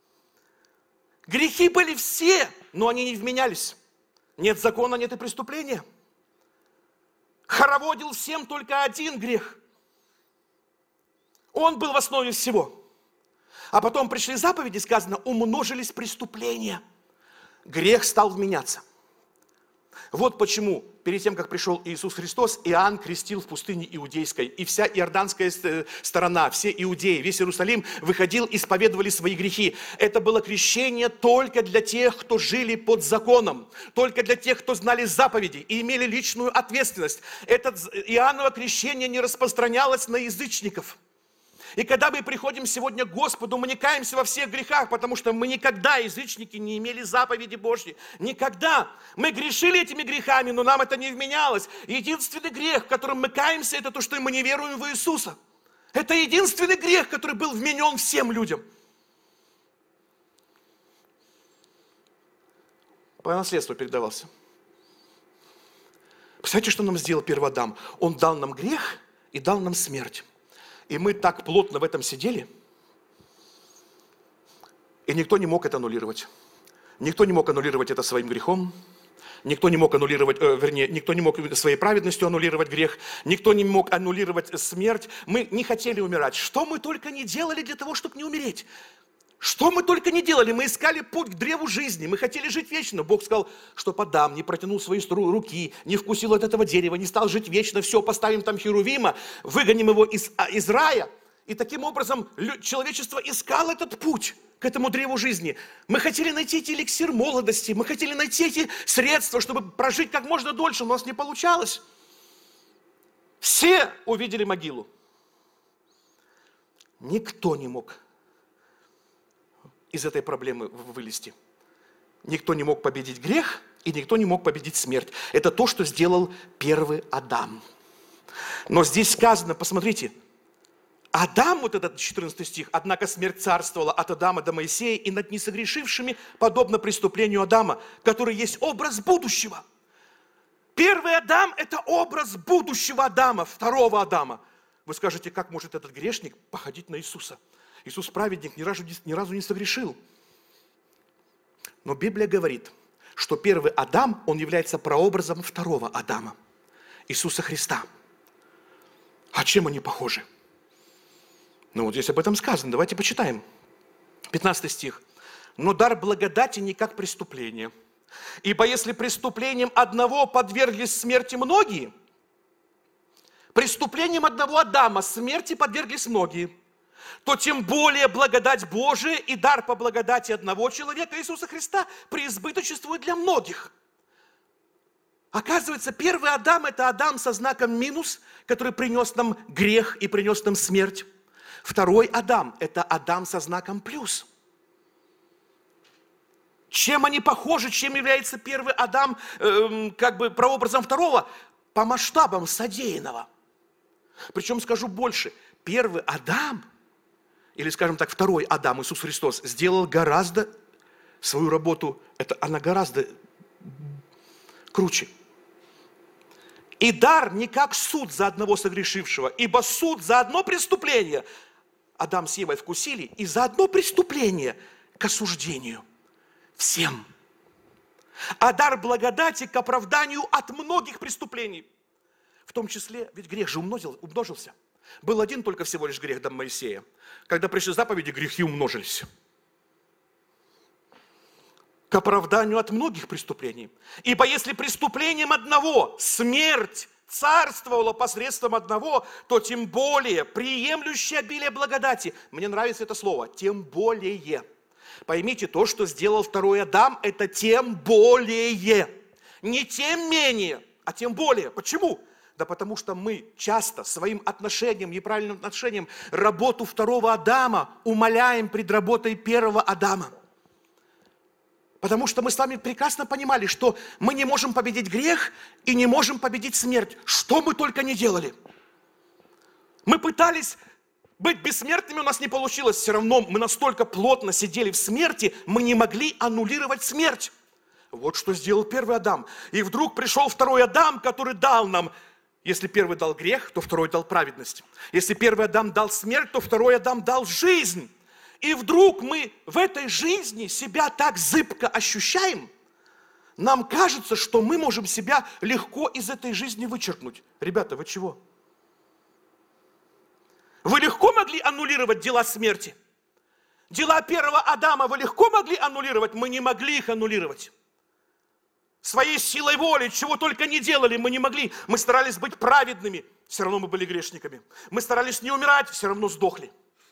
Грехи были все, но они не вменялись. Нет закона, нет и преступления. Хороводил всем только один грех. Он был в основе всего. А потом пришли заповеди, сказано, умножились преступления. Грех стал вменяться. Вот почему, перед тем, как пришел Иисус Христос, Иоанн крестил в пустыне Иудейской. И вся иорданская сторона, все иудеи, весь Иерусалим выходил, исповедовали свои грехи. Это было крещение только для тех, кто жили под законом. Только для тех, кто знали заповеди и имели личную ответственность. Это Иоанново крещение не распространялось на язычников. И когда мы приходим сегодня к Господу, мы не каемся во всех грехах, потому что мы никогда, язычники, не имели заповеди Божьи. Никогда. Мы грешили этими грехами, но нам это не вменялось. Единственный грех, в котором мы каемся, это то, что мы не веруем в Иисуса. Это единственный грех, который был вменен всем людям. По наследству передавался. Представляете, что нам сделал первый Адам? Он дал нам грех и дал нам смерть. И мы так плотно в этом сидели, и никто не мог это аннулировать. Никто не мог аннулировать это своим грехом, никто не мог аннулировать, никто не мог своей праведностью аннулировать грех, никто не мог аннулировать смерть. Мы не хотели умирать. Что мы только не делали для того, чтобы не умереть? Что мы только не делали? Мы искали путь к древу жизни, мы хотели жить вечно. Бог сказал, что Адам не протянул свои руки, не вкусил от этого дерева, не стал жить вечно. Все, поставим там Херувима, выгоним его из рая. И таким образом человечество искало этот путь к этому древу жизни. Мы хотели найти эти эликсир молодости, мы хотели найти эти средства, чтобы прожить как можно дольше, но у нас не получалось. Все увидели могилу. Никто не мог из этой проблемы вылезти. Никто не мог победить грех, и никто не мог победить смерть. Это то, что сделал первый Адам. Но здесь сказано, посмотрите, Адам, вот этот 14 стих, однако смерть царствовала от Адама до Моисея и над несогрешившими, подобно преступлению Адама, который есть образ будущего. Первый Адам – это образ будущего Адама, второго Адама. Вы скажете, как может этот грешник походить на Иисуса? Иисус праведник, ни разу не согрешил. Но Библия говорит, что первый Адам, он является прообразом второго Адама, Иисуса Христа. А чем они похожи? Ну вот здесь об этом сказано, давайте почитаем. 15 стих. «Но дар благодати не как преступление. Ибо если преступлением одного подверглись смерти многие, преступлением одного Адама смерти подверглись многие, то тем более благодать Божия и дар по благодати одного человека, Иисуса Христа, преизбыточествует для многих». Оказывается, первый Адам – это Адам со знаком минус, который принес нам грех и принес нам смерть. Второй Адам – это Адам со знаком плюс. Чем они похожи, чем является первый Адам прообразом второго? По масштабам содеянного. Причем скажу больше, первый Адам, или скажем так, второй Адам, Иисус Христос, сделал гораздо свою работу, она гораздо круче. И дар не как суд за одного согрешившего, ибо суд за одно преступление Адам с Евой вкусили, и за одно преступление к осуждению всем. А дар благодати к оправданию от многих преступлений. В том числе, ведь грех же умножился. Был один только всего лишь грех до Моисея. Когда пришли заповеди, грехи умножились. К оправданию от многих преступлений. Ибо если преступлением одного смерть царствовала посредством одного, то тем более приемлющее обилие благодати. Мне нравится это слово, тем более. Поймите, то, что сделал второй Адам, это тем более. Не тем менее, а тем более. Почему? Да потому что мы часто своим отношением, неправильным отношением, работу второго Адама умаляем пред работой первого Адама. Потому что мы с вами прекрасно понимали, что мы не можем победить грех и не можем победить смерть. Что мы только не делали. Мы пытались быть бессмертными, у нас не получилось. Все равно мы настолько плотно сидели в смерти, мы не могли аннулировать смерть. Вот что сделал первый Адам. И вдруг пришел второй Адам, который дал нам, если первый дал грех, то второй дал праведность. Если первый Адам дал смерть, то второй Адам дал жизнь. И вдруг мы в этой жизни себя так зыбко ощущаем, нам кажется, что мы можем себя легко из этой жизни вычеркнуть. Ребята, вы чего? Вы легко могли аннулировать дела смерти? Дела первого Адама вы легко могли аннулировать? Мы не могли их аннулировать. Своей силой воли, чего только не делали, мы не могли. Мы старались быть праведными, все равно мы были грешниками. Мы старались не умирать, все равно сдохли.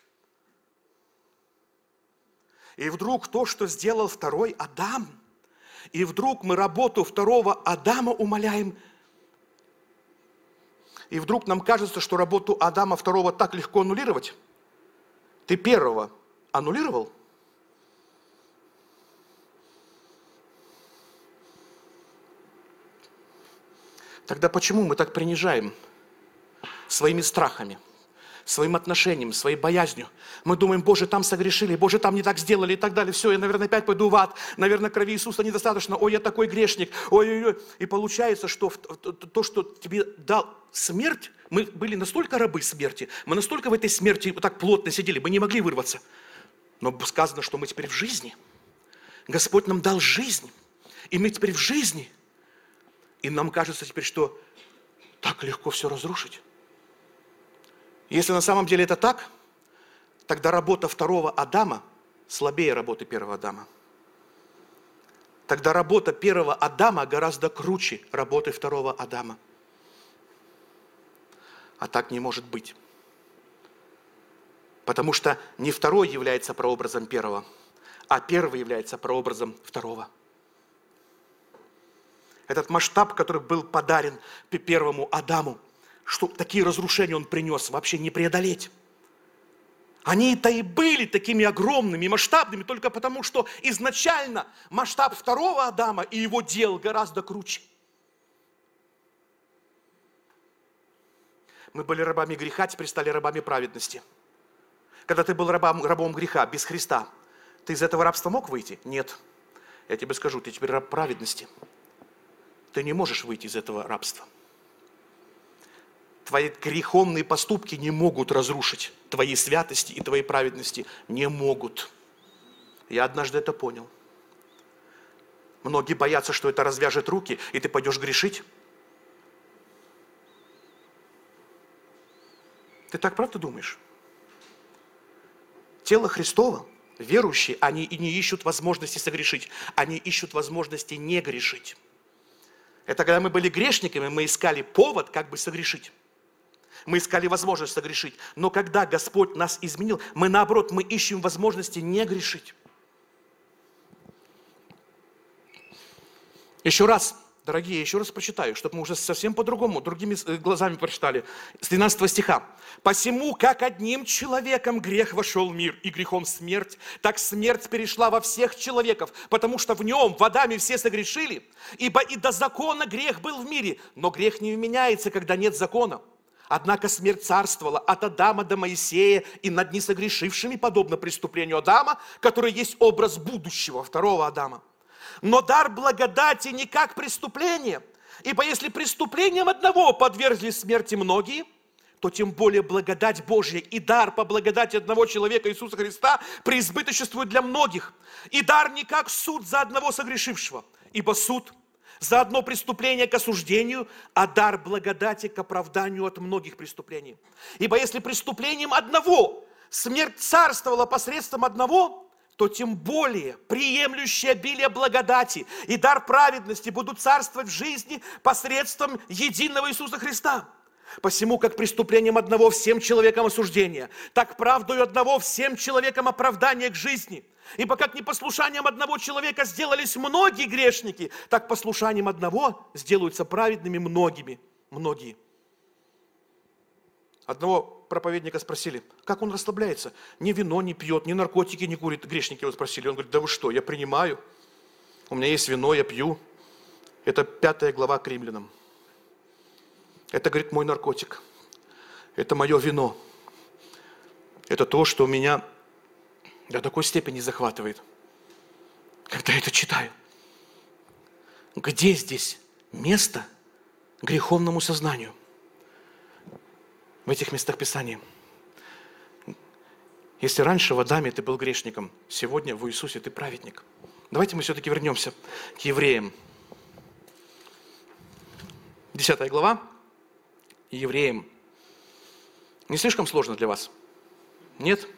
И вдруг то, что сделал второй Адам, и вдруг мы работу второго Адама умаляем, и вдруг нам кажется, что работу Адама второго так легко аннулировать. Ты первого аннулировал? Тогда почему мы так принижаем своими страхами, своим отношением, своей боязнью? Мы думаем, Боже, там согрешили, Боже, там не так сделали и так далее. Все, я, наверное, опять пойду в ад. Наверное, крови Иисуса недостаточно. Ой, я такой грешник. Ой-ой-ой. И получается, что то, что тебе дал смерть, мы были настолько рабы смерти, мы настолько в этой смерти вот так плотно сидели, мы не могли вырваться. Но сказано, что мы теперь в жизни. Господь нам дал жизнь. И мы теперь в жизни. И нам кажется теперь, что так легко все разрушить. Если на самом деле это так, тогда работа второго Адама слабее работы первого Адама. Тогда работа первого Адама гораздо круче работы второго Адама. А так не может быть. Потому что не второй является прообразом первого, а первый является прообразом второго. Этот масштаб, который был подарен первому Адаму, что такие разрушения он принес, вообще не преодолеть. Они-то и были такими огромными, масштабными, только потому, что изначально масштаб второго Адама и его дел гораздо круче. Мы были рабами греха, теперь стали рабами праведности. Когда ты был рабом греха, без Христа, ты из этого рабства мог выйти? Нет. Я тебе скажу, ты теперь раб праведности. Ты не можешь выйти из этого рабства. Твои греховные поступки не могут разрушить твоей святости и твоей праведности. Не могут. Я однажды это понял. Многие боятся, что это развяжет руки, и ты пойдешь грешить. Ты так правда думаешь? Тело Христово, верующие, они и не ищут возможности согрешить. Они ищут возможности не грешить. Это когда мы были грешниками, мы искали повод, как бы согрешить. Мы искали возможность согрешить. Но когда Господь нас изменил, мы наоборот, мы ищем возможности не грешить. Еще раз, дорогие, еще раз прочитаю, чтобы мы уже совсем по-другому, другими глазами прочитали. С 12 стиха. «Посему, как одним человеком грех вошел в мир, и грехом смерть, так смерть перешла во всех человеков, потому что в нем, в Адаме, все согрешили. Ибо и до закона грех был в мире, но грех не вменяется, когда нет закона. Однако смерть царствовала от Адама до Моисея и над несогрешившими, подобно преступлению Адама, который есть образ будущего, второго Адама. Но дар благодати не как преступление, ибо если преступлением одного подверглись смерти многие, то тем более благодать Божья и дар по благодати одного человека Иисуса Христа преизбыточествует для многих. И дар не как суд за одного согрешившего, ибо суд за одно преступление к осуждению, а дар благодати к оправданию от многих преступлений. Ибо если преступлением одного смерть царствовала посредством одного, то тем более приемлющие обилие благодати и дар праведности будут царствовать в жизни посредством единого Иисуса Христа. Посему, как преступлением одного всем человекам осуждение, так правдою одного всем человекам оправдание к жизни. Ибо как непослушанием одного человека сделались многие грешники, так послушанием одного сделаются праведными многие. Одного проповедника спросили, как он расслабляется? Ни вино не пьет, ни наркотики не курит. Грешники его спросили. Он говорит, да вы что, я принимаю. У меня есть вино, я пью. Это 5 глава к Римлянам. Это, говорит, мой наркотик. Это мое вино. Это то, что меня до такой степени захватывает, когда я это читаю. Где здесь место греховному сознанию? В этих местах Писания. Если раньше в Адаме ты был грешником, сегодня в Иисусе ты праведник. Давайте мы все-таки вернемся к Евреям. 10 глава. Евреям. Не слишком сложно для вас? Нет?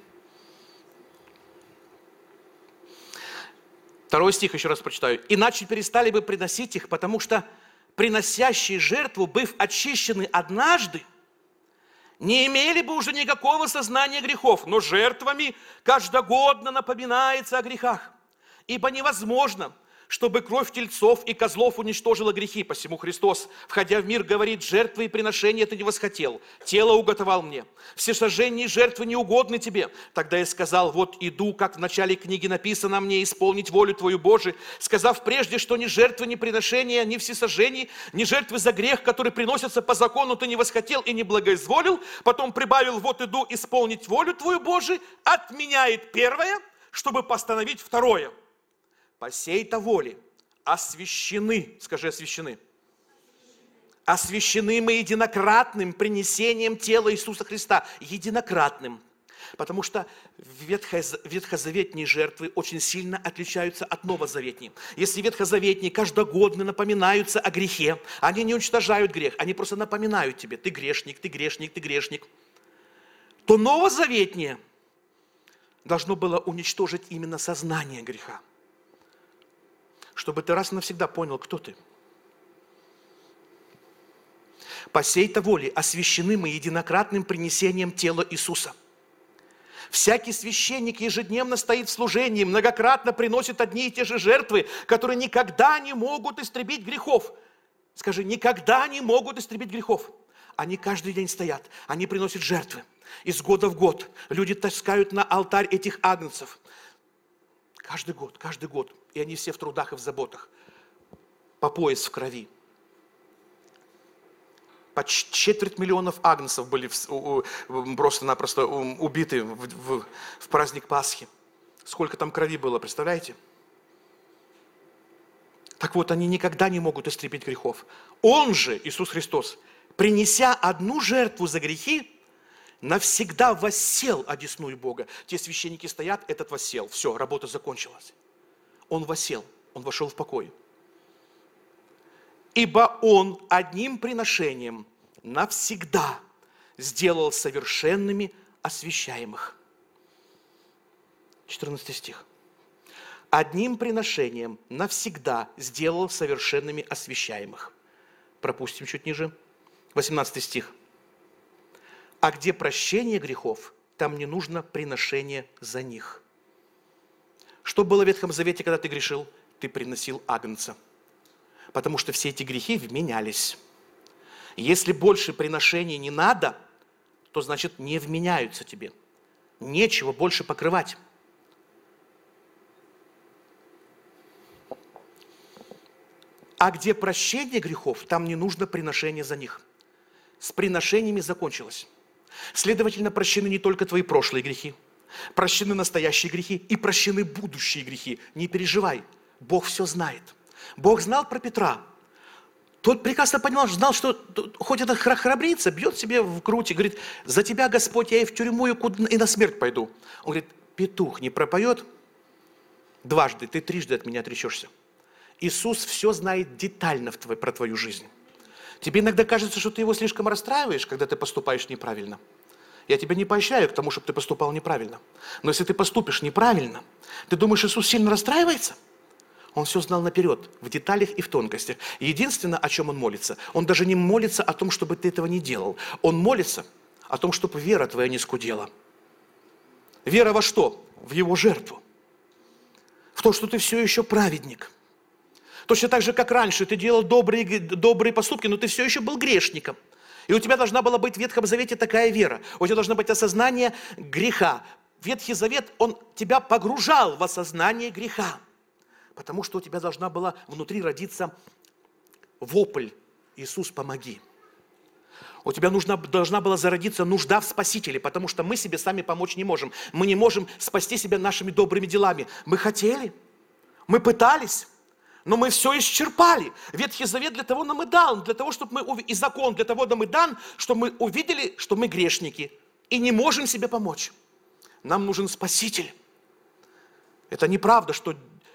2 стих еще раз прочитаю. «Иначе перестали бы приносить их, потому что приносящие жертву, быв очищены однажды, не имели бы уже никакого сознания грехов, но жертвами каждогодно напоминается о грехах. Ибо невозможно, чтобы кровь тельцов и козлов уничтожила грехи. Посему Христос, входя в мир, говорит: жертвы и приношения ты не восхотел, тело уготовал мне. Всесожжения и жертвы не угодны тебе. Тогда я сказал: вот иду, как в начале книги написано мне, исполнить волю твою Божию, сказав прежде, что ни жертвы, ни приношения, ни всесожжений, ни жертвы за грех, которые приносятся по закону, ты не восхотел и не благоизволил. Потом прибавил: вот иду исполнить волю твою Божию, отменяет первое, чтобы постановить второе. По сей-то воле освящены, скажи, освящены. Освящены мы единократным принесением тела Иисуса Христа. Единократным. Потому что ветхозаветные жертвы очень сильно отличаются от новозаветных. Если ветхозаветные каждогодно напоминаются о грехе, они не уничтожают грех, они просто напоминают тебе: ты грешник, ты грешник, ты грешник. То новозаветнее должно было уничтожить именно сознание греха. Чтобы ты раз и навсегда понял, кто ты. По сей-то воле освящены мы единократным принесением тела Иисуса. Всякий священник ежедневно стоит в служении, многократно приносит одни и те же жертвы, которые никогда не могут истребить грехов. Скажи, никогда не могут истребить грехов. Они каждый день стоят, они приносят жертвы. Из года в год люди таскают на алтарь этих агнцев. Каждый год. И они все в трудах и в заботах. По пояс в крови. По 250 000 агнцев были просто-напросто убиты в праздник Пасхи. Сколько там крови было, представляете? Так вот, они никогда не могут истребить грехов. Он же, Иисус Христос, принеся одну жертву за грехи, навсегда воссел одесную Бога. Те священники стоят, этот воссел. Все, работа закончилась. Он воссел, он вошел в покой. Ибо он одним приношением навсегда сделал совершенными освящаемых. 14 стих. Одним приношением навсегда сделал совершенными освящаемых. Пропустим чуть ниже. 18 стих. А где прощение грехов, там не нужно приношение за них. Что было в Ветхом Завете, когда ты грешил? Ты приносил агнца. Потому что все эти грехи вменялись. Если больше приношений не надо, то значит не вменяются тебе. Нечего больше покрывать. А где прощение грехов, там не нужно приношение за них. С приношениями закончилось. Следовательно, прощены не только твои прошлые грехи, прощены настоящие грехи и прощены будущие грехи. Не переживай, Бог все знает. Бог знал про Петра. Тот прекрасно понимал, знал, что хоть это храбрится, бьет себе в грудь и говорит: за тебя, Господь, я и в тюрьму, и на смерть пойду. Он говорит: петух не пропоет дважды, ты трижды от меня отречешься. Иисус все знает детально про твою жизнь. Тебе иногда кажется, что ты его слишком расстраиваешь, когда ты поступаешь неправильно. Я тебя не поощряю к тому, чтобы ты поступал неправильно. Но если ты поступишь неправильно, ты думаешь, Иисус сильно расстраивается? Он все знал наперед, в деталях и в тонкостях. И единственное, о чем он молится, он даже не молится о том, чтобы ты этого не делал. Он молится о том, чтобы вера твоя не скудела. Вера во что? В его жертву. В то, что ты все еще праведник. Точно так же, как раньше, ты делал добрые поступки, но ты все еще был грешником. И у тебя должна была быть в Ветхом Завете такая вера. У тебя должно быть осознание греха. Ветхий Завет, он тебя погружал в осознание греха. Потому что у тебя должна была внутри родиться вопль: Иисус, помоги. У тебя должна была зародиться нужда в Спасителе, потому что мы себе сами помочь не можем. Мы не можем спасти себя нашими добрыми делами. Мы хотели, мы пытались, но мы все исчерпали. Ветхий Завет для того нам и дан, для того, чтобы мы, и закон для того нам и дан, чтобы мы увидели, что мы грешники и не можем себе помочь. Нам нужен Спаситель. Это неправда, что,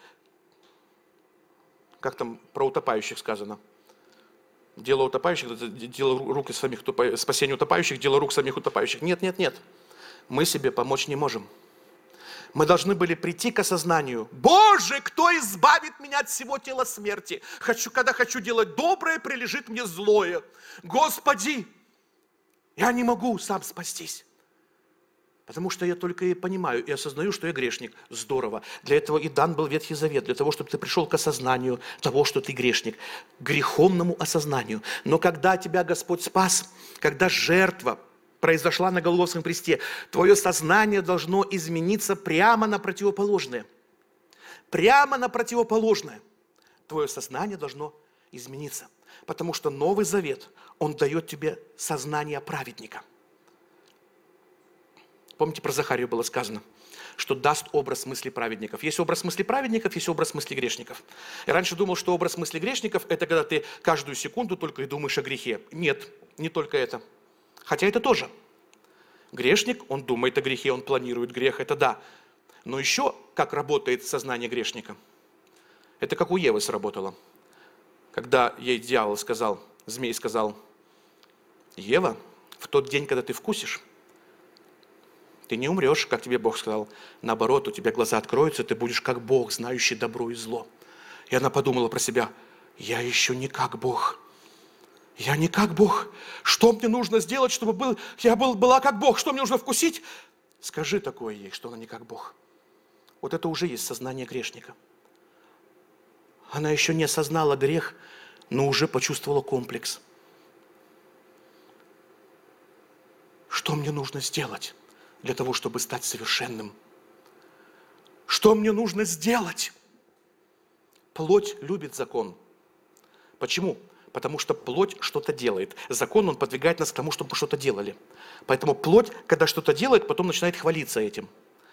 как там про утопающих сказано, дело утопающих, это дело рук самих спасение утопающих, дело рук самих утопающих. Нет, нет, нет. Мы себе помочь не можем. Мы должны были прийти к осознанию: Боже, кто избавит меня от всего тела смерти? Когда хочу делать доброе, прилежит мне злое. Господи, я не могу сам спастись. Потому что я только и понимаю, и осознаю, что я грешник. Здорово. Для этого и дан был Ветхий Завет, для того, чтобы ты пришел к осознанию того, что ты грешник. К греховному осознанию. Но когда тебя Господь спас, когда жертва произошла на Голгофском кресте, твое сознание должно измениться прямо на противоположное. Прямо на противоположное. Твое сознание должно измениться. Потому что Новый Завет, он дает тебе сознание праведника. Помните, про Захарию было сказано, что даст образ мысли праведников. Есть образ мысли праведников, есть образ мысли грешников. Я раньше думал, что образ мысли грешников – это когда ты каждую секунду только и думаешь о грехе. Нет, не только это. Хотя это тоже. Грешник, он думает о грехе, он планирует грех, это да. Но еще как работает сознание грешника. Это как у Евы сработало. Когда ей дьявол сказал, змей сказал: Ева, в тот день, когда ты вкусишь, ты не умрешь, как тебе Бог сказал. Наоборот, у тебя глаза откроются, ты будешь как Бог, знающий добро и зло. И она подумала про себя: я еще не как Бог. Я не как Бог. Что мне нужно сделать, чтобы я была как Бог? Что мне нужно вкусить? Скажи такое ей, что она не как Бог. Вот это уже есть сознание грешника. Она еще не осознала грех, но уже почувствовала комплекс. Что мне нужно сделать для того, чтобы стать совершенным? Что мне нужно сделать? Плоть любит закон. Почему? Потому что плоть что-то делает. Закон, он подвигает нас к тому, чтобы мы что-то делали. Поэтому плоть, когда что-то делает, потом начинает хвалиться этим.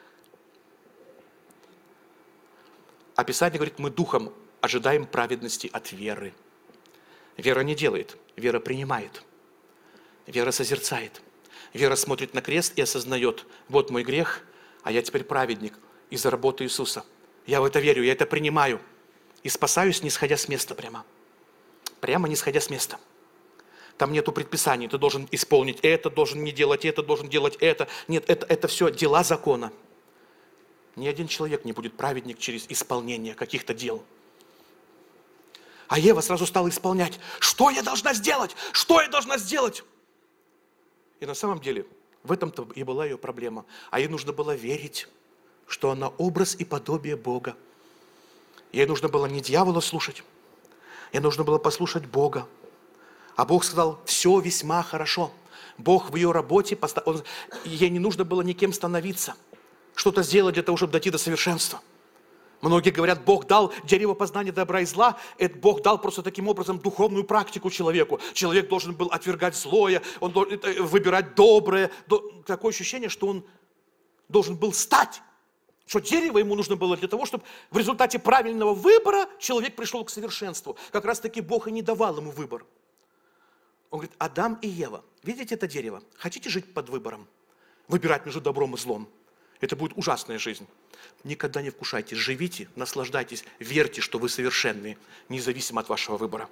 А Писание говорит, мы духом ожидаем праведности от веры. Вера не делает, вера принимает. Вера созерцает. Вера смотрит на крест и осознает: вот мой грех, а я теперь праведник из-за работы Иисуса. Я в это верю, я это принимаю. И спасаюсь, не сходя с места прямо. Прямо не сходя с места. Там нету предписаний. Ты должен исполнить это, должен не делать это, должен делать это. Нет, это все дела закона. Ни один человек не будет праведник через исполнение каких-то дел. А Ева сразу стала исполнять. Что я должна сделать? Что я должна сделать? И на самом деле в этом-то и была ее проблема. А ей нужно было верить, что она образ и подобие Бога. Ей нужно было не дьявола слушать. Ей нужно было послушать Бога. А Бог сказал: все весьма хорошо. Бог в ее работе, ей не нужно было никем становиться. Что-то сделать для того, чтобы дойти до совершенства. Многие говорят, Бог дал дерево познания добра и зла. Это Бог дал просто таким образом духовную практику человеку. Человек должен был отвергать злое, он должен выбирать доброе. Такое ощущение, что он должен был стать. Что дерево ему нужно было для того, чтобы в результате правильного выбора человек пришел к совершенству. Как раз таки Бог и не давал ему выбор. Он говорит: Адам и Ева, видите это дерево? Хотите жить под выбором? Выбирать между добром и злом. Это будет ужасная жизнь. Никогда не вкушайте, живите, наслаждайтесь, верьте, что вы совершенные, независимо от вашего выбора.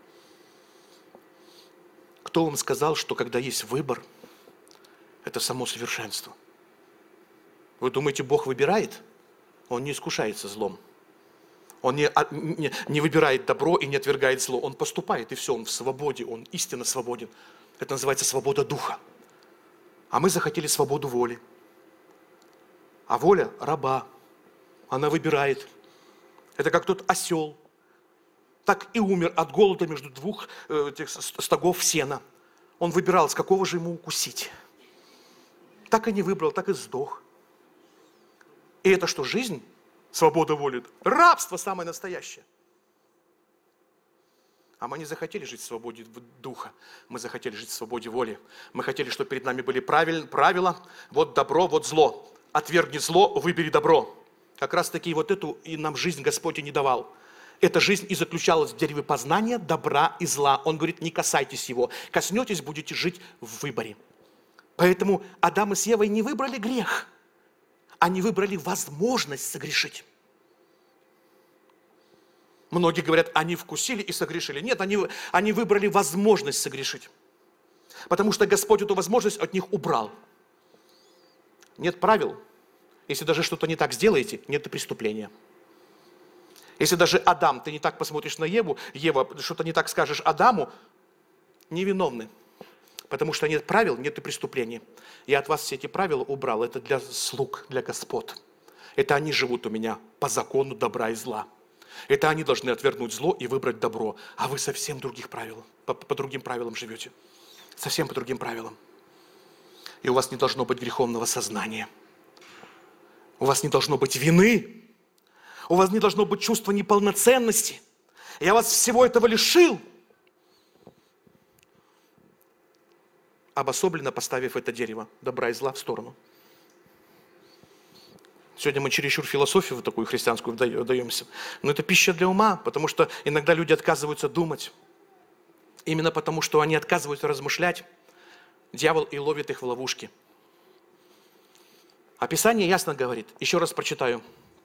Кто вам сказал, что когда есть выбор, это само совершенство? Вы думаете, Бог выбирает? Он не искушается злом. Он не выбирает добро и не отвергает зло. Он поступает, и все, он в свободе, он истинно свободен. Это называется свобода духа. А мы захотели свободу воли. А воля раба. Она выбирает. Это как тот осел. Так и умер от голода между двух этих стогов сена. Он выбирал, с какого же ему укусить. Так и не выбрал, так и сдох. И это что, жизнь? Свобода воли. Рабство самое настоящее. А мы не захотели жить в свободе духа, мы захотели жить в свободе воли. Мы хотели, чтобы перед нами были правила, вот добро, вот зло. Отвергни зло, выбери добро. Как раз таки вот эту и нам жизнь Господь и не давал. Эта жизнь и заключалась в дереве познания добра и зла. Он говорит, не касайтесь его. Коснетесь, будете жить в выборе. Поэтому Адам и с Евой не выбрали грех. Они выбрали возможность согрешить. Многие говорят, они вкусили и согрешили. Нет, они выбрали возможность согрешить. Потому что Господь эту возможность от них убрал. Нет правил. Если даже что-то не так сделаете, нет и преступления. Если даже Адам, ты не так посмотришь на Еву, Ева, что-то не так скажешь Адаму, невиновны. Потому что нет правил, нет и преступления. Я от вас все эти правила убрал. Это для слуг, для господ. Это они живут у меня по закону добра и зла. Это они должны отвергнуть зло и выбрать добро. А вы совсем других правил, по другим правилам живете. Совсем по другим правилам. И у вас не должно быть греховного сознания. У вас не должно быть вины. У вас не должно быть чувства неполноценности. Я вас всего этого лишил. Обособленно поставив это дерево добра и зла в сторону. Сегодня мы чересчур философию такую христианскую вдаемся. Но это пища для ума, потому что иногда люди отказываются думать. Именно потому, что они отказываются размышлять, дьявол и ловит их в ловушки. А Писание ясно говорит, еще раз прочитаю,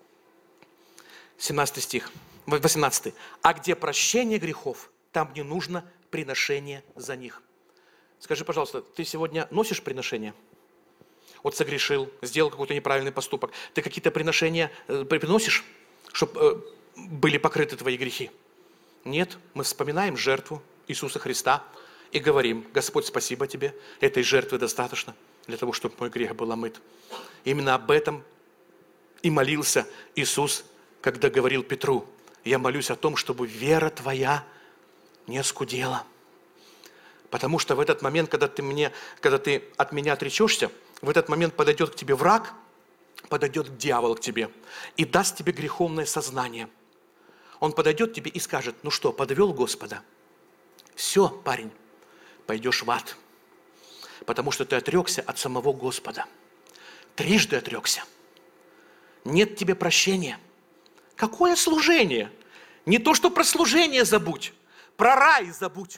17 стих, 18. «А где прощение грехов, там не нужно приношение за них». Скажи, пожалуйста, ты сегодня носишь приношение? Вот согрешил, сделал какой-то неправильный поступок. Ты какие-то приношения приносишь, чтобы были покрыты твои грехи? Нет, мы вспоминаем жертву Иисуса Христа и говорим, Господь, спасибо тебе, этой жертвы достаточно для того, чтобы мой грех был омыт. Именно об этом и молился Иисус, когда говорил Петру, я молюсь о том, чтобы вера твоя не оскудела. Потому что в этот момент, когда ты от меня отречешься, в этот момент подойдет к тебе враг, подойдет дьявол к тебе и даст тебе греховное сознание. Он подойдет к тебе и скажет, ну что, подвел Господа? Все, парень, пойдешь в ад. Потому что ты отрекся от самого Господа. Трижды отрекся. Нет тебе прощения. Какое служение? Не то, что про служение забудь, про рай забудь.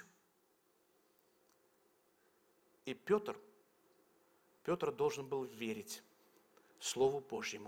И Петр должен был верить Слову Божьему.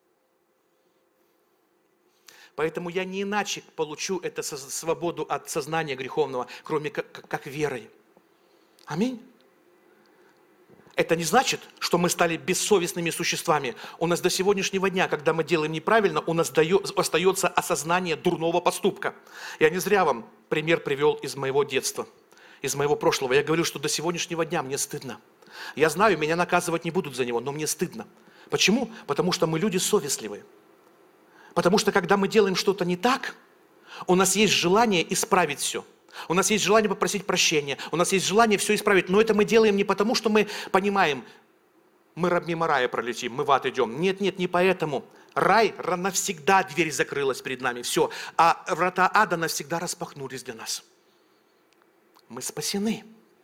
Поэтому я не иначе получу эту свободу от сознания греховного, кроме как верой. Аминь. Это не значит, что мы стали бессовестными существами. У нас до сегодняшнего дня, когда мы делаем неправильно, у нас остается осознание дурного поступка. Я не зря вам пример привел из моего детства, из моего прошлого. Я говорю, что до сегодняшнего дня мне стыдно. Я знаю, меня наказывать не будут за него, но мне стыдно. Почему? Потому что мы люди совестливые. Потому что когда мы делаем что-то не так, у нас есть желание исправить все. У нас есть желание попросить прощения, у нас есть желание все исправить. Но это мы делаем не потому, что мы понимаем, мы мимо рая пролетим, мы в ад идем. Нет, не поэтому. Рай навсегда дверь закрылась перед нами, все. А врата ада навсегда распахнулись для нас. Мы спасены.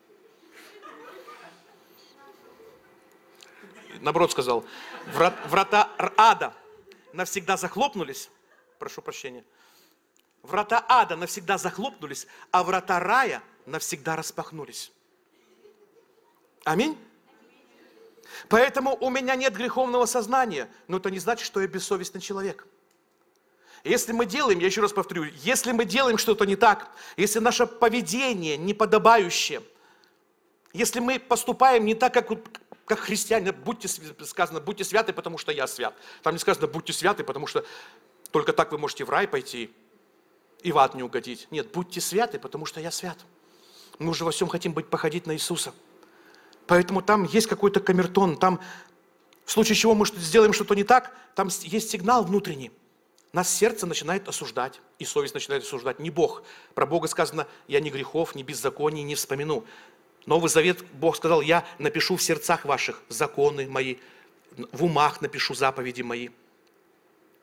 Наоборот сказал, врата ада навсегда захлопнулись. Прошу прощения. Врата ада навсегда захлопнулись, а врата рая навсегда распахнулись. Аминь. Поэтому у меня нет греховного сознания, но это не значит, что я бессовестный человек. Если мы делаем, я еще раз повторю, если мы делаем что-то не так, если наше поведение неподобающее, если мы поступаем не так, как христиане, сказано, будьте святы, потому что я свят. Там не сказано, будьте святы, потому что только так вы можете в рай пойти и в ад не угодить. Нет, будьте святы, потому что я свят. Мы уже во всем хотим походить на Иисуса. Поэтому там есть какой-то камертон, там в случае чего мы сделаем что-то не так, там есть сигнал внутренний. Нас сердце начинает осуждать, и совесть начинает осуждать. Не Бог. Про Бога сказано, я ни грехов, ни беззаконий не вспомину. Новый Завет, Бог сказал, я напишу в сердцах ваших законы мои, в умах напишу заповеди мои.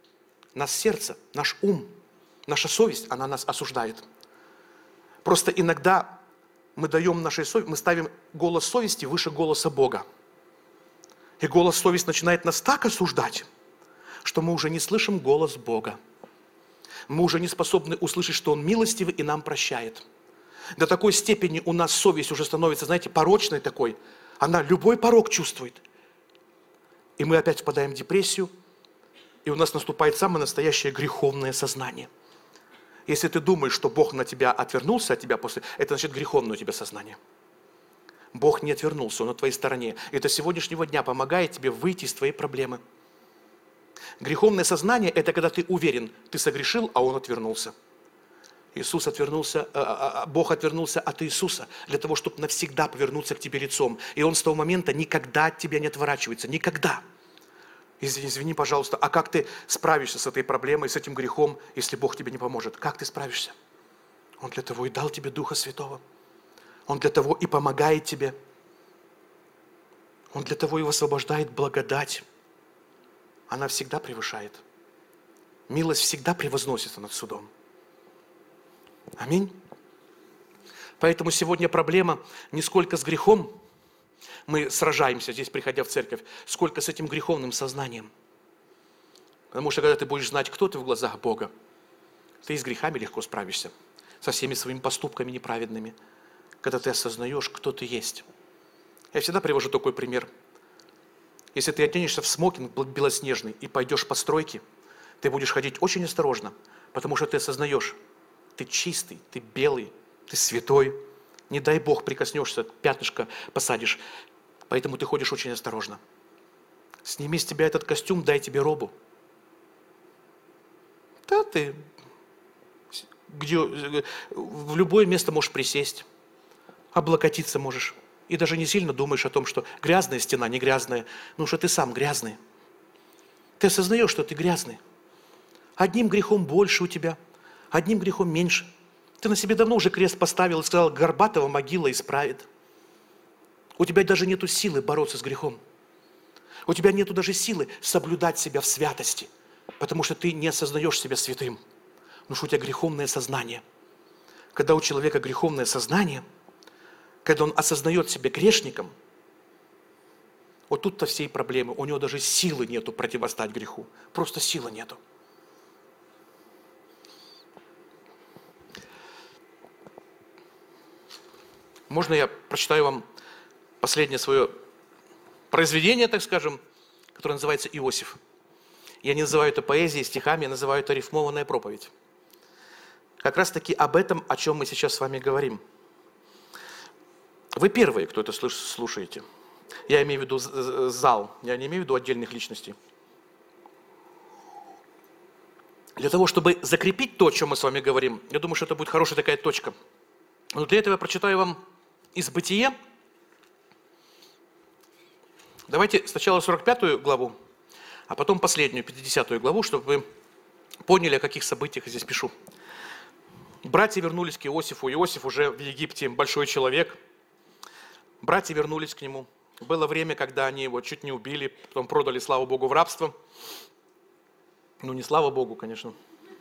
Нас сердце, наш ум, наша совесть, она нас осуждает. Просто иногда мы даем нашей совести, мы ставим голос совести выше голоса Бога. И голос совести начинает нас так осуждать, что мы уже не слышим голос Бога. Мы уже не способны услышать, что Он милостивый и нам прощает. До такой степени у нас совесть уже становится, знаете, порочной такой. Она любой порок чувствует. И мы опять впадаем в депрессию, и у нас наступает самое настоящее греховное сознание. Если ты думаешь, что Бог на тебя отвернулся от тебя после, это значит греховное у тебя сознание. Бог не отвернулся, Он на твоей стороне. И до сегодняшнего дня помогает тебе выйти из твоей проблемы. Греховное сознание – это когда ты уверен, ты согрешил, а Он отвернулся. Иисус отвернулся, Бог отвернулся от Иисуса для того, чтобы навсегда повернуться к тебе лицом. И Он с того момента никогда от тебя не отворачивается. Никогда. Извини, пожалуйста, а как ты справишься с этой проблемой, с этим грехом, если Бог тебе не поможет? Как ты справишься? Он для того и дал тебе Духа Святого. Он для того и помогает тебе. Он для того и высвобождает благодать. Она всегда превышает. Милость всегда превозносится над судом. Аминь. Поэтому сегодня проблема не сколько с грехом, мы сражаемся здесь, приходя в церковь, сколько с этим греховным сознанием. Потому что когда ты будешь знать, кто ты в глазах Бога, ты и с грехами легко справишься, со всеми своими поступками неправедными, когда ты осознаешь, кто ты есть. Я всегда привожу такой пример. Если ты оденешься в смокинг белоснежный и пойдешь по стройке, ты будешь ходить очень осторожно, потому что ты осознаешь, ты чистый, ты белый, ты святой. Не дай Бог прикоснешься, пятнышко посадишь. Поэтому ты ходишь очень осторожно. Сними с тебя этот костюм, дай тебе робу. Да ты в любое место можешь присесть, облокотиться можешь. И даже не сильно думаешь о том, что грязная стена, не грязная, но что ты сам грязный. Ты осознаешь, что ты грязный. Одним грехом больше у тебя, одним грехом меньше. Ты на себе давно уже крест поставил и сказал, Горбатова могила исправит. У тебя даже нету силы бороться с грехом. У тебя нету даже силы соблюдать себя в святости, потому что ты не осознаешь себя святым. Потому что у тебя греховное сознание. Когда у человека греховное сознание, когда он осознает себя грешником, вот тут-то все и проблемы. У него даже силы нету противостать греху. Просто силы нету. Можно я прочитаю вам последнее свое произведение, так скажем, которое называется «Иосиф». Я не называю это поэзией, стихами, я называю это рифмованная проповедь. Как раз таки об этом, о чем мы сейчас с вами говорим. Вы первые, кто это слушаете. Я имею в виду зал, я не имею в виду отдельных личностей. Для того, чтобы закрепить то, о чем мы с вами говорим, я думаю, что это будет хорошая такая точка. Но для этого я прочитаю вам из Бытия. Давайте сначала 45 главу, а потом последнюю, 50 главу, чтобы вы поняли, о каких событиях я здесь пишу. Братья вернулись к Иосифу. Иосиф уже в Египте большой человек. Братья вернулись к нему. Было время, когда они его чуть не убили, потом продали, слава Богу, в рабство. Ну, не слава Богу, конечно.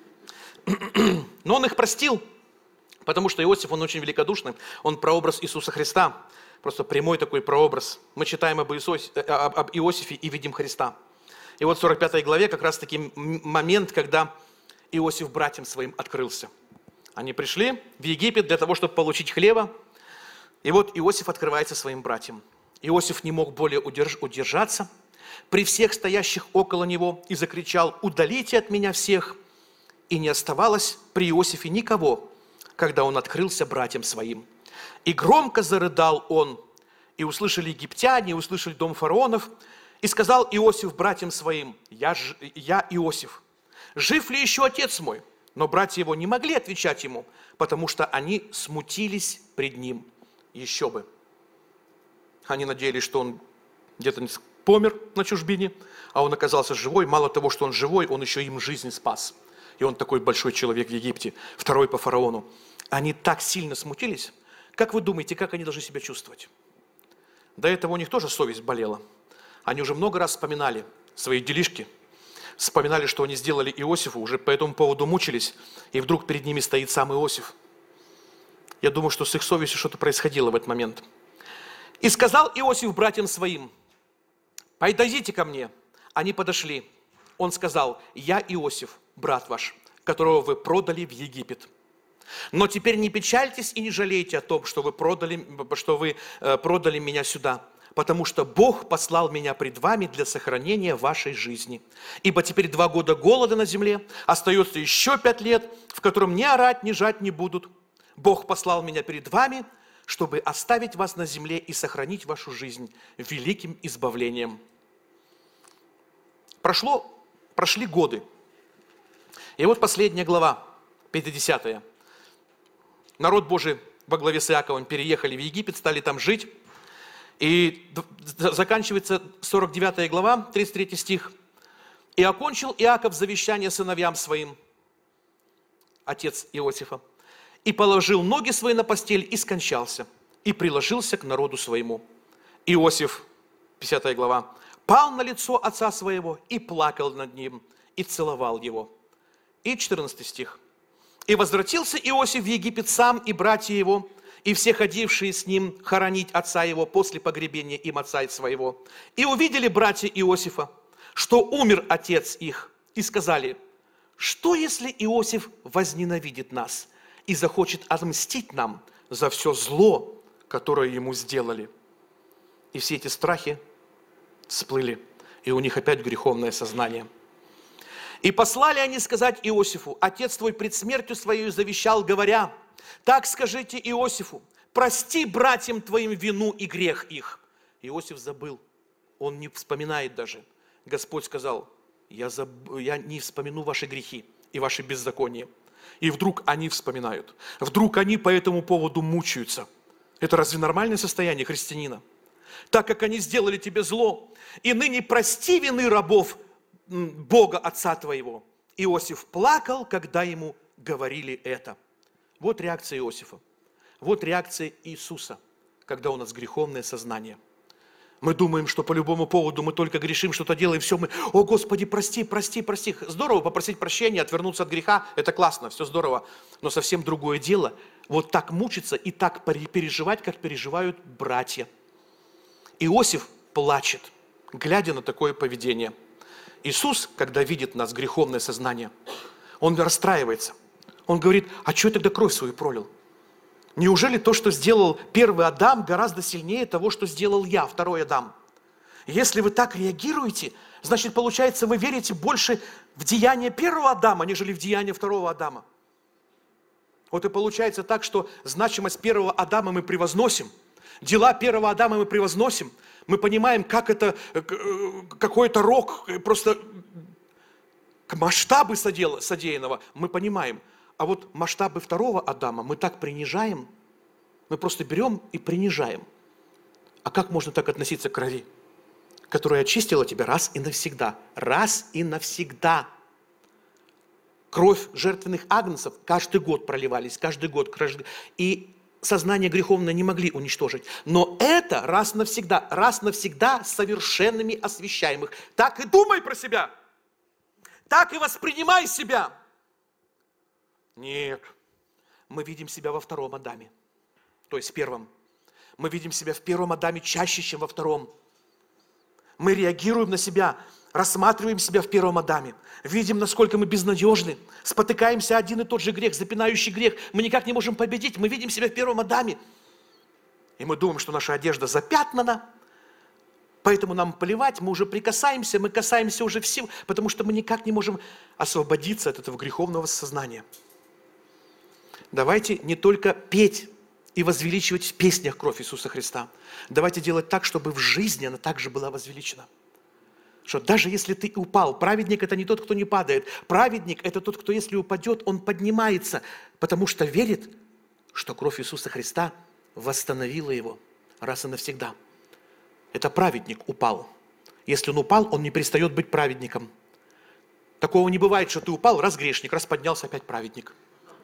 Но он их простил, потому что Иосиф, он очень великодушный. Он прообраз Иисуса Христа. Просто прямой такой прообраз. Мы читаем об Иосифе и видим Христа. И вот в 45 главе как раз таки момент, когда Иосиф братьям своим открылся. Они пришли в Египет для того, чтобы получить хлеба. И вот Иосиф открывается своим братьям. Иосиф не мог более удержаться при всех стоящих около него и закричал: «Удалите от меня всех!» И не оставалось при Иосифе никого, когда он открылся братьям своим. И громко зарыдал он, и услышали египтяне, и услышали дом фараонов, и сказал Иосиф братьям своим: «Я Иосиф, жив ли еще отец мой?» Но братья его не могли отвечать ему, потому что они смутились пред ним. Еще бы. Они надеялись, что он где-то помер на чужбине, а он оказался живой. Мало того, что он живой, он еще им жизнь спас. И он такой большой человек в Египте, второй по фараону. Они так сильно смутились. Как вы думаете, как они должны себя чувствовать? До этого у них тоже совесть болела. Они уже много раз вспоминали свои делишки, вспоминали, что они сделали Иосифу, уже по этому поводу мучились, и вдруг перед ними стоит сам Иосиф. Я думаю, что с их совестью что-то происходило в этот момент. «И сказал Иосиф братьям своим: подойдите ко мне». Они подошли. Он сказал: «Я Иосиф, брат ваш, которого вы продали в Египет. Но теперь не печальтесь и не жалейте о том, что вы продали меня сюда, потому что Бог послал меня пред вами для сохранения вашей жизни. Ибо теперь 2 года голода на земле, остается еще 5 лет, в котором ни орать, ни жать не будут. Бог послал меня перед вами, чтобы оставить вас на земле и сохранить вашу жизнь великим избавлением». Прошли годы. И вот последняя глава, 50-я. Народ Божий во главе с Иаковом переехали в Египет, стали там жить. И заканчивается 49 глава, 33 стих. «И окончил Иаков завещание сыновьям своим», отец Иосифа, «и положил ноги свои на постель и скончался, и приложился к народу своему. Иосиф», 50 глава, «пал на лицо отца своего и плакал над ним, и целовал его». И 14 стих. «И возвратился Иосиф в Египет сам и братья его, и все ходившие с ним хоронить отца его после погребения им отца своего. И увидели братья Иосифа, что умер отец их, и сказали: что если Иосиф возненавидит нас и захочет отмстить нам за все зло, которое ему сделали?» И все эти страхи всплыли, и у них опять греховное сознание. «И послали они сказать Иосифу: отец твой пред смертью своей завещал, говоря: так скажите Иосифу: прости братьям твоим вину и грех их». Иосиф забыл, он не вспоминает даже. Господь сказал: я не вспомину ваши грехи и ваши беззакония. И вдруг они вспоминают, вдруг они по этому поводу мучаются. Это разве нормальное состояние христианина? «Так как они сделали тебе зло, и ныне прости вины рабов Бога Отца твоего». Иосиф плакал, когда ему говорили это. Вот реакция Иосифа. Вот реакция Иисуса, когда у нас греховное сознание. Мы думаем, что по любому поводу мы только грешим, что-то делаем, все мы: «О, Господи, прости, прости, прости». Здорово попросить прощения, отвернуться от греха, это классно, все здорово. Но совсем другое дело вот так мучиться и так переживать, как переживают братья. Иосиф плачет, глядя на такое поведение. Иисус, когда видит нас греховное сознание, Он расстраивается. Он говорит: а что я тогда кровь свою пролил? Неужели то, что сделал первый Адам, гораздо сильнее того, что сделал я, второй Адам? Если вы так реагируете, значит, получается, вы верите больше в деяния первого Адама, нежели в деяния второго Адама. Вот и получается так, что значимость первого Адама мы превозносим, дела первого Адама мы превозносим, мы понимаем, как это какой-то рок, просто масштабы содеянного мы понимаем. А вот масштабы второго Адама мы так принижаем, мы просто берем и принижаем. А как можно так относиться к крови, которая очистила тебя раз и навсегда? Раз и навсегда. Кровь жертвенных агнцев каждый год проливались, каждый год. И сознание греховное не могли уничтожить. Но это раз навсегда совершенными освящаемых. Так и думай про себя. Так и воспринимай себя. Нет, мы видим себя во втором Адаме, то есть в первом. Мы видим себя в первом Адаме чаще, чем во втором. Мы реагируем на себя, рассматриваем себя в первом Адаме, видим, насколько мы безнадежны, спотыкаемся один и тот же грех, запинающий грех, мы никак не можем победить, мы видим себя в первом Адаме. И мы думаем, что наша одежда запятнана, поэтому нам плевать, мы уже прикасаемся, мы касаемся уже всего, потому что мы никак не можем освободиться от этого греховного сознания. Давайте не только петь и возвеличивать в песнях кровь Иисуса Христа. Давайте делать так, чтобы в жизни она также была возвеличена. Что даже если ты упал, праведник – это не тот, кто не падает. Праведник – это тот, кто, если упадет, он поднимается, потому что верит, что кровь Иисуса Христа восстановила его раз и навсегда. Это праведник упал. Если он упал, он не перестает быть праведником. Такого не бывает, что ты упал, раз грешник, раз поднялся, опять праведник.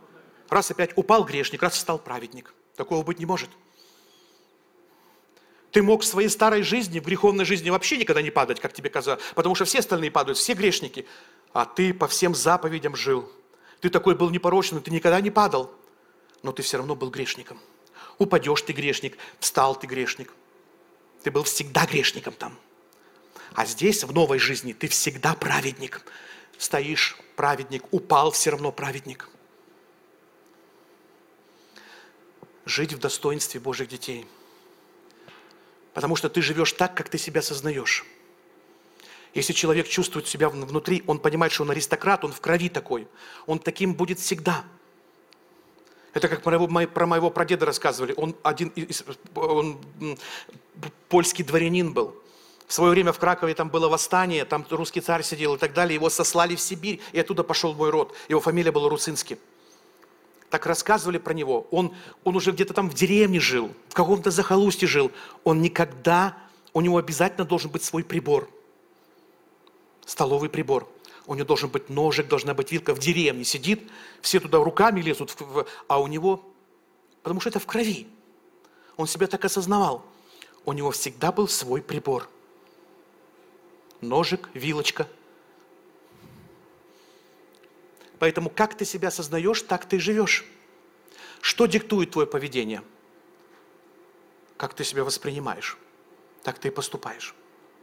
Раз опять упал грешник, раз встал праведник. Такого быть не может. Ты мог в своей старой жизни, в греховной жизни вообще никогда не падать, как тебе казалось, потому что все остальные падают, все грешники. А ты по всем заповедям жил. Ты такой был непорочный, ты никогда не падал, но ты все равно был грешником. Упадешь ты грешник, встал ты грешник. Ты был всегда грешником там. А здесь, в новой жизни, ты всегда праведник. Стоишь, праведник, упал, все равно праведник. Жить в достоинстве Божьих детей. Потому что ты живешь так, как ты себя сознаешь. Если человек чувствует себя внутри, он понимает, что он аристократ, он в крови такой. Он таким будет всегда. Это как про моего прадеда рассказывали. Он польский дворянин был. В свое время в Кракове там было восстание, там русский царь сидел и так далее. Его сослали в Сибирь, и оттуда пошел мой род. Его фамилия была Руцинский. Так рассказывали про него. Он уже где-то там в деревне жил, в каком-то захолустье жил. У него обязательно должен быть свой прибор. Столовый прибор. У него должен быть ножик, должна быть вилка. В деревне сидит, все туда руками лезут, а у него, потому что это в крови. Он себя так осознавал. У него всегда был свой прибор. Ножик, вилочка. Поэтому как ты себя осознаешь, так ты и живешь. Что диктует твое поведение? Как ты себя воспринимаешь, так ты и поступаешь.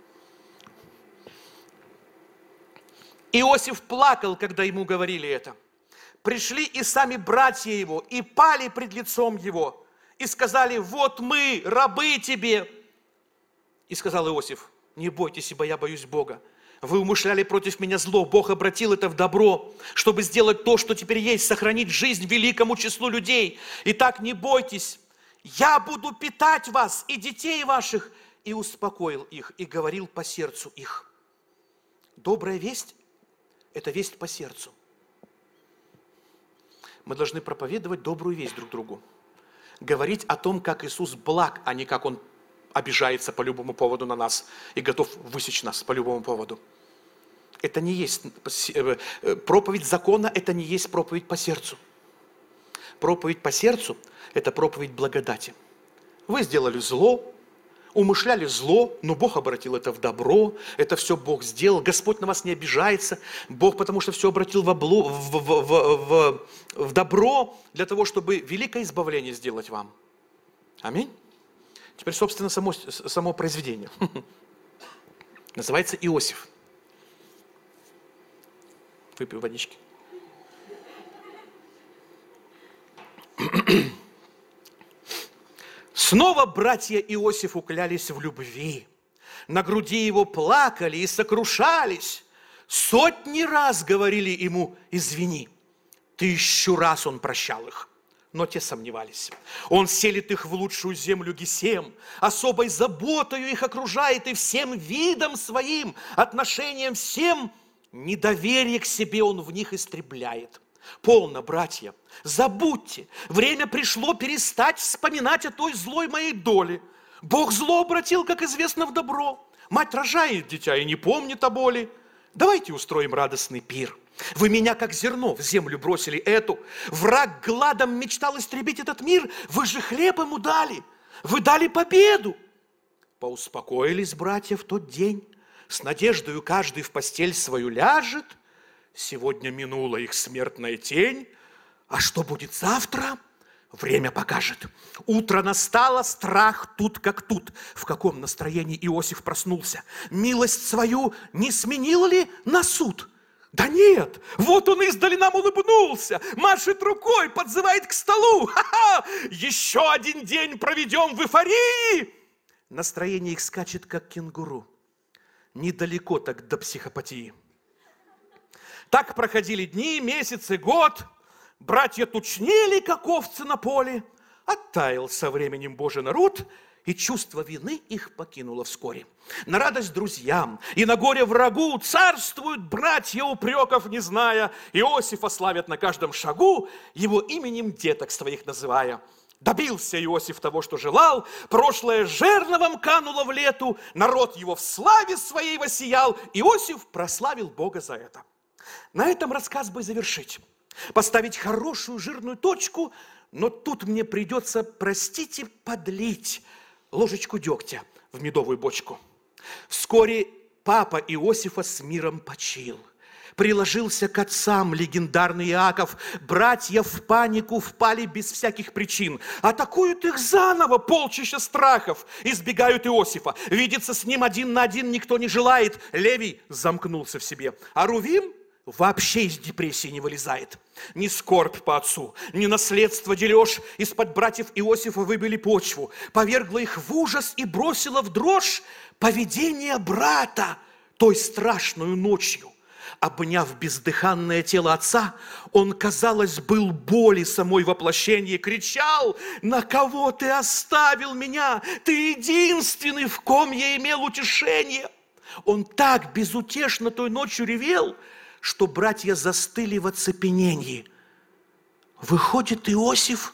Иосиф плакал, когда ему говорили это. Пришли и сами братья его, и пали пред лицом его, и сказали: вот мы, рабы тебе. И сказал Иосиф: не бойтесь, ибо я боюсь Бога. Вы умышляли против меня зло, Бог обратил это в добро, чтобы сделать то, что теперь есть, сохранить жизнь великому числу людей. Итак, не бойтесь, я буду питать вас и детей ваших. И успокоил их, и говорил по сердцу их. Добрая весть – это весть по сердцу. Мы должны проповедовать добрую весть друг другу. Говорить о том, как Иисус благ, а не как Он обижается по любому поводу на нас и готов высечь нас по любому поводу. Это не есть проповедь закона, это не есть проповедь по сердцу. Проповедь по сердцу – это проповедь благодати. Вы сделали зло, умышляли зло, но Бог обратил это в добро, это все Бог сделал, Господь на вас не обижается, Бог потому что все обратил в добро для того, чтобы великое избавление сделать вам. Аминь. Теперь, собственно, само произведение. Называется Иосиф. Выпей водички. Снова братья Иосифу клялись в любви. На груди его плакали и сокрушались. Сотни раз говорили ему: извини. 1000 раз он прощал их. Но те сомневались. Он селит их в лучшую землю Гесем, особой заботою их окружает и всем видом своим, отношением всем, недоверие к себе он в них истребляет. Полно, братья, забудьте, время пришло перестать вспоминать о той злой моей доле. Бог зло обратил, как известно, в добро. Мать рожает дитя и не помнит о боли. Давайте устроим радостный пир. Вы меня, как зерно, в землю бросили эту. Враг гладом мечтал истребить этот мир. Вы же хлеб ему дали. Вы дали победу. Поуспокоились братья в тот день. С надеждою каждый в постель свою ляжет. Сегодня минула их смертная тень. А что будет завтра? Время покажет. Утро настало, страх тут как тут. В каком настроении Иосиф проснулся? Милость свою не сменил ли на суд? Да нет, вот он издали нам улыбнулся, машет рукой, подзывает к столу. Ха-ха! Еще один день проведем в эйфории. Настроение их скачет, как кенгуру. Недалеко так до психопатии. Так проходили дни, месяцы, год. Братья тучнели, как овцы на поле. Оттаял со временем Божий народ, и чувство вины их покинуло вскоре. На радость друзьям и на горе врагу царствуют братья, упреков не зная. Иосифа славят на каждом шагу, его именем деток своих называя. Добился Иосиф того, что желал, прошлое жерновом кануло в лету, народ его в славе своей воссиял, Иосиф прославил Бога за это. На этом рассказ бы завершить, поставить хорошую жирную точку, но тут мне придется, простите, подлить ложечку дегтя в медовую бочку. Вскоре папа Иосифа с миром почил. Приложился к отцам легендарный Иаков. Братья в панику впали без всяких причин. Атакуют их заново полчища страхов. Избегают Иосифа. Видеться с ним один на один никто не желает. Левий замкнулся в себе. А Рувим вообще из депрессии не вылезает. Ни скорбь по отцу, ни наследство дележ. Из-под братьев Иосифа выбили почву. Повергла их в ужас и бросила в дрожь поведение брата той страшную ночью. Обняв бездыханное тело отца, он, казалось, был боли самой воплощения, кричал: «На кого ты оставил меня? Ты единственный, в ком я имел утешение!» Он так безутешно той ночью ревел, что братья застыли в оцепенении. Выходит, Иосиф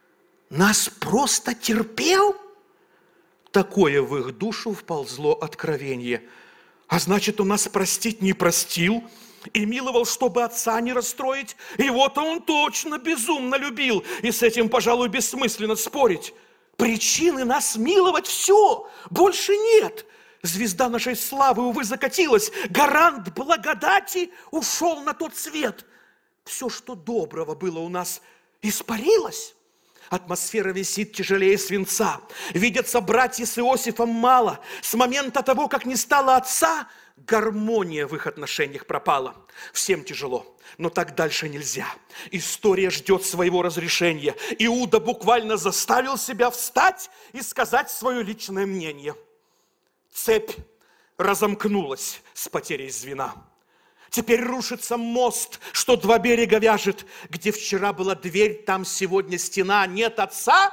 нас просто терпел? Такое в их душу вползло откровение. А значит, он нас простить не простил и миловал, чтобы отца не расстроить. Его-то он точно безумно любил, и с этим, пожалуй, бессмысленно спорить. Причины нас миловать все, больше нет. Звезда нашей славы, увы, закатилась. Гарант благодати ушел на тот свет. Все, что доброго было у нас, испарилось. Атмосфера висит тяжелее свинца. Видятся братья с Иосифом мало. С момента того, как не стало отца, гармония в их отношениях пропала. Всем тяжело, но так дальше нельзя. История ждет своего разрешения. Иуда буквально заставил себя встать и сказать свое личное мнение. Цепь разомкнулась с потерей звена. Теперь рушится мост, что два берега вяжет. Где вчера была дверь, там сегодня стена. Нет отца,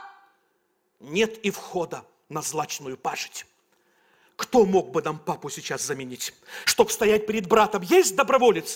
нет и входа на злачную пажить. Кто мог бы нам папу сейчас заменить, чтоб стоять перед братом? Есть доброволец?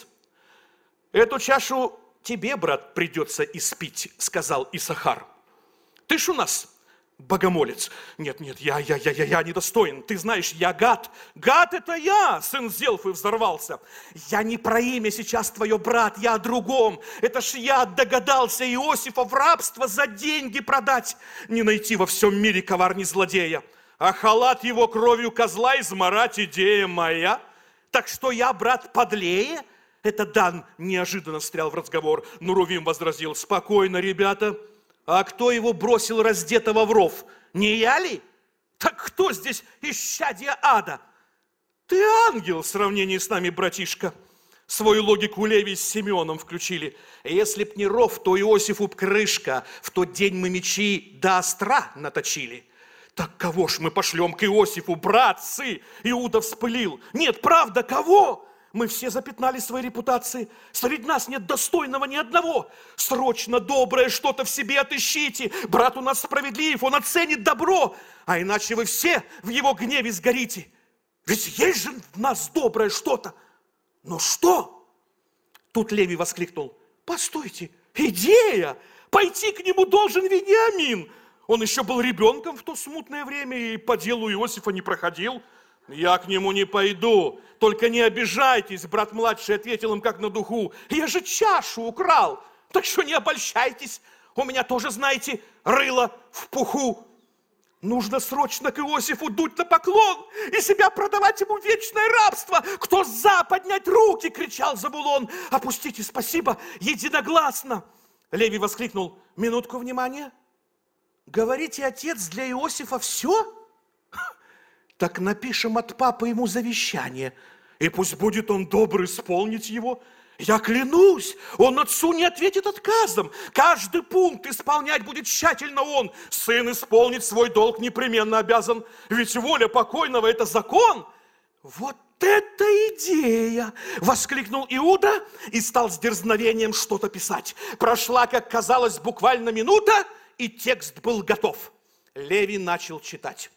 Эту чашу тебе, брат, придется испить, сказал Исахар. Ты ж у нас богомолец. Нет, я недостоин. Ты знаешь, я гад. Гад это я, сын Зелфы, взорвался. Я не про имя сейчас твое, брат, я о другом. Это ж я догадался Иосифа в рабство за деньги продать. Не найти во всем мире коварни злодея. А халат его кровью козла измарать идея моя. Так что я, брат, подлее? Это Дан неожиданно встрял в разговор. Но Рувим возразил: спокойно, ребята. А кто его бросил раздетого в ров? Не я ли? Так кто здесь исчадье ада? Ты ангел в сравнении с нами, братишка. Свою логику Левий с Симеоном включили. Если б не ров, то Иосифу б крышка. В тот день мы мечи до остра наточили. Так кого ж мы пошлем к Иосифу, братцы? Иуда вспылил. Нет, правда, кого? Мы все запятнали свои репутации. Среди нас нет достойного ни одного. Срочно доброе что-то в себе отыщите. Брат у нас справедлив, он оценит добро. А иначе вы все в его гневе сгорите. Ведь есть же в нас доброе что-то. Но что? Тут Левий воскликнул: постойте, идея! Пойти к нему должен Вениамин. Он еще был ребенком в то смутное время и по делу Иосифа не проходил. Я к нему не пойду, только не обижайтесь, брат младший ответил им как на духу. Я же чашу украл, так что не обольщайтесь. У меня тоже, знаете, рыло в пуху. Нужно срочно к Иосифу дуть на поклон и себя продавать ему в вечное рабство. Кто за, поднять руки, кричал Завулон. Опустите, спасибо, единогласно. Левий воскликнул: минутку внимания. Говорите, отец, для Иосифа все? Так напишем от папы ему завещание, и пусть будет он добр исполнить его. Я клянусь, он отцу не ответит отказом. Каждый пункт исполнять будет тщательно он. Сын исполнить свой долг непременно обязан, ведь воля покойного – это закон. Вот это идея! Воскликнул Иуда и стал с дерзновением что-то писать. Прошла, как казалось, буквально минута, и текст был готов. Левий начал читать.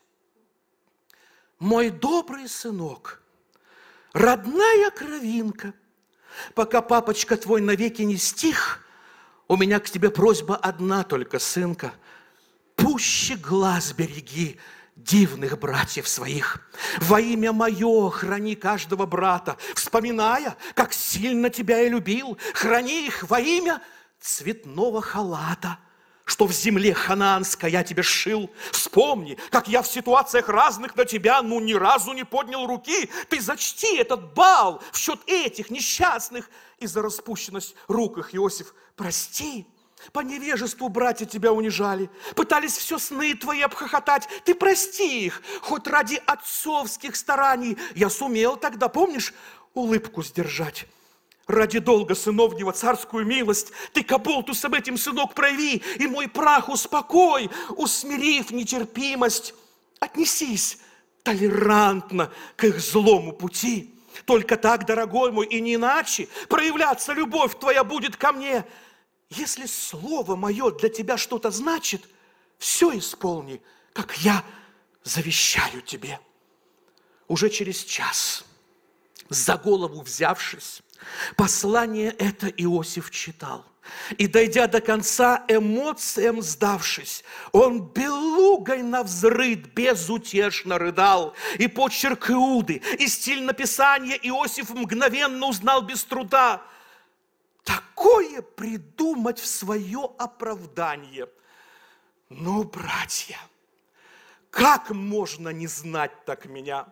Мой добрый сынок, родная кровинка, пока папочка твой навеки не стих, у меня к тебе просьба одна только, сынка. Пуще глаз береги дивных братьев своих. Во имя мое храни каждого брата, вспоминая, как сильно тебя я любил. Храни их во имя цветного халата, что в земле ханаанской я тебя сшил. Вспомни, как я в ситуациях разных на тебя, ни разу не поднял руки. Ты зачти этот бал в счет этих несчастных. И за распущенность рук их, Иосиф, прости. По невежеству братья тебя унижали, пытались все сны твои обхохотать. Ты прости их, хоть ради отцовских стараний. Я сумел тогда, помнишь, улыбку сдержать. Ради долга сыновнего царскую милость ты к оболтусам этим, сынок, прояви, и мой прах успокой, усмирив нетерпимость. Отнесись толерантно к их злому пути. Только так, дорогой мой, и не иначе проявляться любовь твоя будет ко мне. Если слово мое для тебя что-то значит, все исполни, как я завещаю тебе. Уже через час, за голову взявшись, послание это Иосиф читал. И, дойдя до конца, эмоциям сдавшись, он белугой навзрыд безутешно рыдал. И почерк Иуды, и стиль написания Иосиф мгновенно узнал без труда. Такое придумать в свое оправдание. Ну, братья, как можно не знать так меня?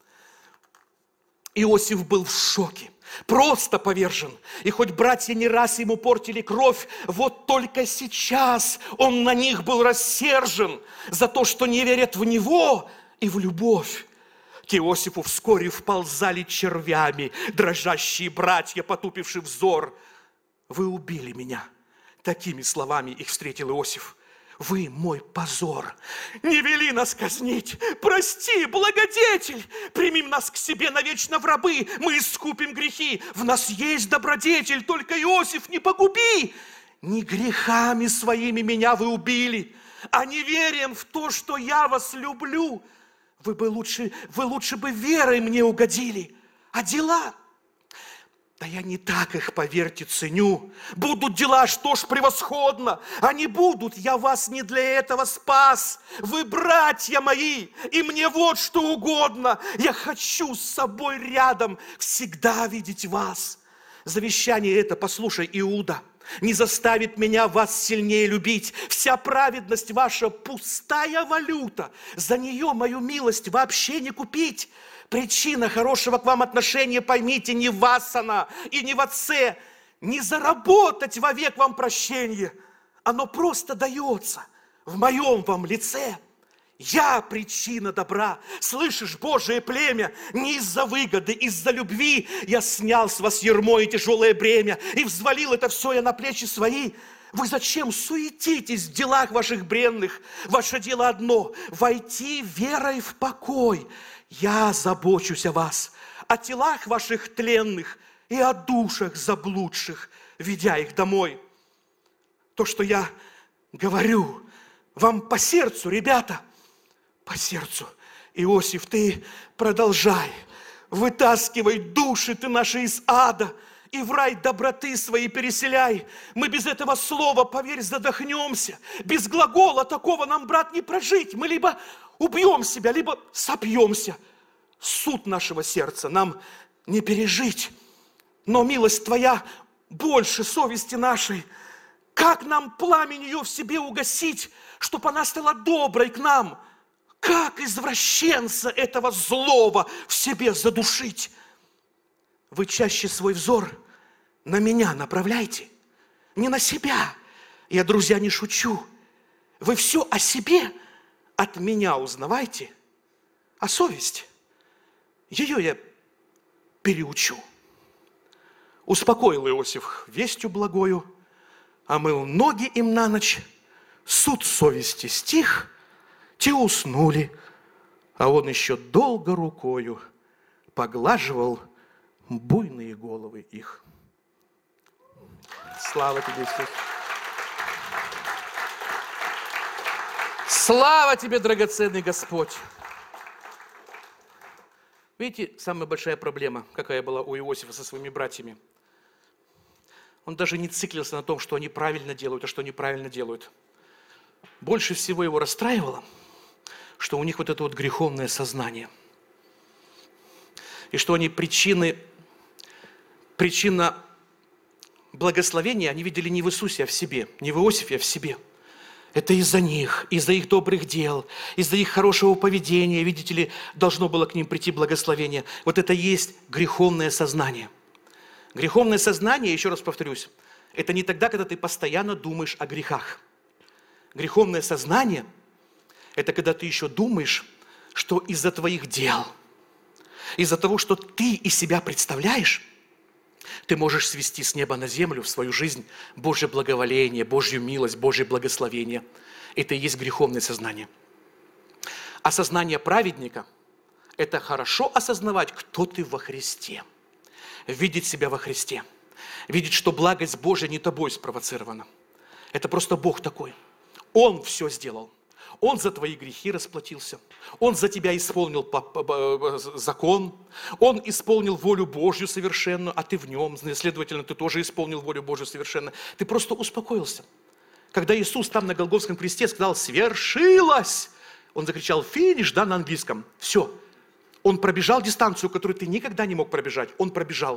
Иосиф был в шоке, просто повержен. И хоть братья не раз ему портили кровь, вот только сейчас он на них был рассержен за то, что не верят в него и в любовь. К Иосифу вскоре вползали червями дрожащие братья, потупившие взор. Вы убили меня. Такими словами их встретил Иосиф. Вы мой позор. Не вели нас казнить. Прости, благодетель. Примим нас к себе навечно в рабы. Мы искупим грехи. В нас есть добродетель. Только, Иосиф, не погуби. Не грехами своими меня вы убили, а неверием в то, что я вас люблю. Вы лучше бы верой мне угодили. А дела... Да я не так их, поверьте, ценю. Будут дела, что ж, превосходно. А не будут, я вас не для этого спас. Вы братья мои, и мне вот что угодно. Я хочу с собой рядом всегда видеть вас. Завещание это, послушай, Иуда, не заставит меня вас сильнее любить. Вся праведность ваша пустая валюта. За нее мою милость вообще не купить. Причина хорошего к вам отношения, поймите, не в вас она и не в отце. Не заработать вовек вам прощение. Оно просто дается в моем вам лице. Я причина добра. Слышишь, Божие племя, не из-за выгоды, из-за любви я снял с вас ярмо и тяжелое бремя и взвалил это все я на плечи свои. Вы зачем суетитесь в делах ваших бренных? Ваше дело одно – войти верой в покой. Я забочусь о вас, о телах ваших тленных и о душах заблудших, ведя их домой. То, что я говорю, вам по сердцу, ребята, по сердцу. Иосиф, ты продолжай, вытаскивай души ты наши из ада и в рай доброты свои переселяй. Мы без этого слова, поверь, задохнемся. Без глагола такого нам, брат, не прожить. Мы либо убьем себя, либо сопьемся. Суд нашего сердца нам не пережить. Но милость твоя больше совести нашей. Как нам пламень ее в себе угасить, чтобы она стала доброй к нам? Как извращенца этого злого в себе задушить? Вы чаще свой взор на меня направляйте, не на себя. Я, друзья, не шучу. Вы все о себе от меня узнавайте, а совесть, ее я переучу. Успокоил Иосиф вестью благою, омыл ноги им на ночь, суд совести стих, те уснули, а он еще долго рукою поглаживал буйные головы их. Слава тебе, Иисус! Слава тебе, драгоценный Господь! Видите, самая большая проблема, какая была у Иосифа со своими братьями. Он даже не циклился на том, что они правильно делают, а что неправильно делают. Больше всего его расстраивало, что у них вот это вот греховное сознание. И что они причина благословения они видели не в Иисусе, а в себе. Не в Иосифе, а в себе. Это из-за них, из-за их добрых дел, из-за их хорошего поведения, видите ли, должно было к ним прийти благословение. Вот это и есть греховное сознание. Греховное сознание, еще раз повторюсь, это не тогда, когда ты постоянно думаешь о грехах. Греховное сознание – это когда ты еще думаешь, что из-за твоих дел, из-за того, что ты из себя представляешь, ты можешь свести с неба на землю в свою жизнь Божье благоволение, Божью милость, Божье благословение. Это и есть греховное сознание. А сознание праведника – это хорошо осознавать, кто ты во Христе. Видеть себя во Христе. Видеть, что благость Божья не тобой спровоцирована. Это просто Бог такой. Он все сделал. Он за твои грехи расплатился. Он за тебя исполнил закон. Он исполнил волю Божью совершенную, а ты в нем. Следовательно, ты тоже исполнил волю Божью совершенно. Ты просто успокоился. Когда Иисус там на Голгофском кресте сказал «свершилось», Он закричал «финиш», да, на английском. Все. Он пробежал дистанцию, которую ты никогда не мог пробежать. Он пробежал.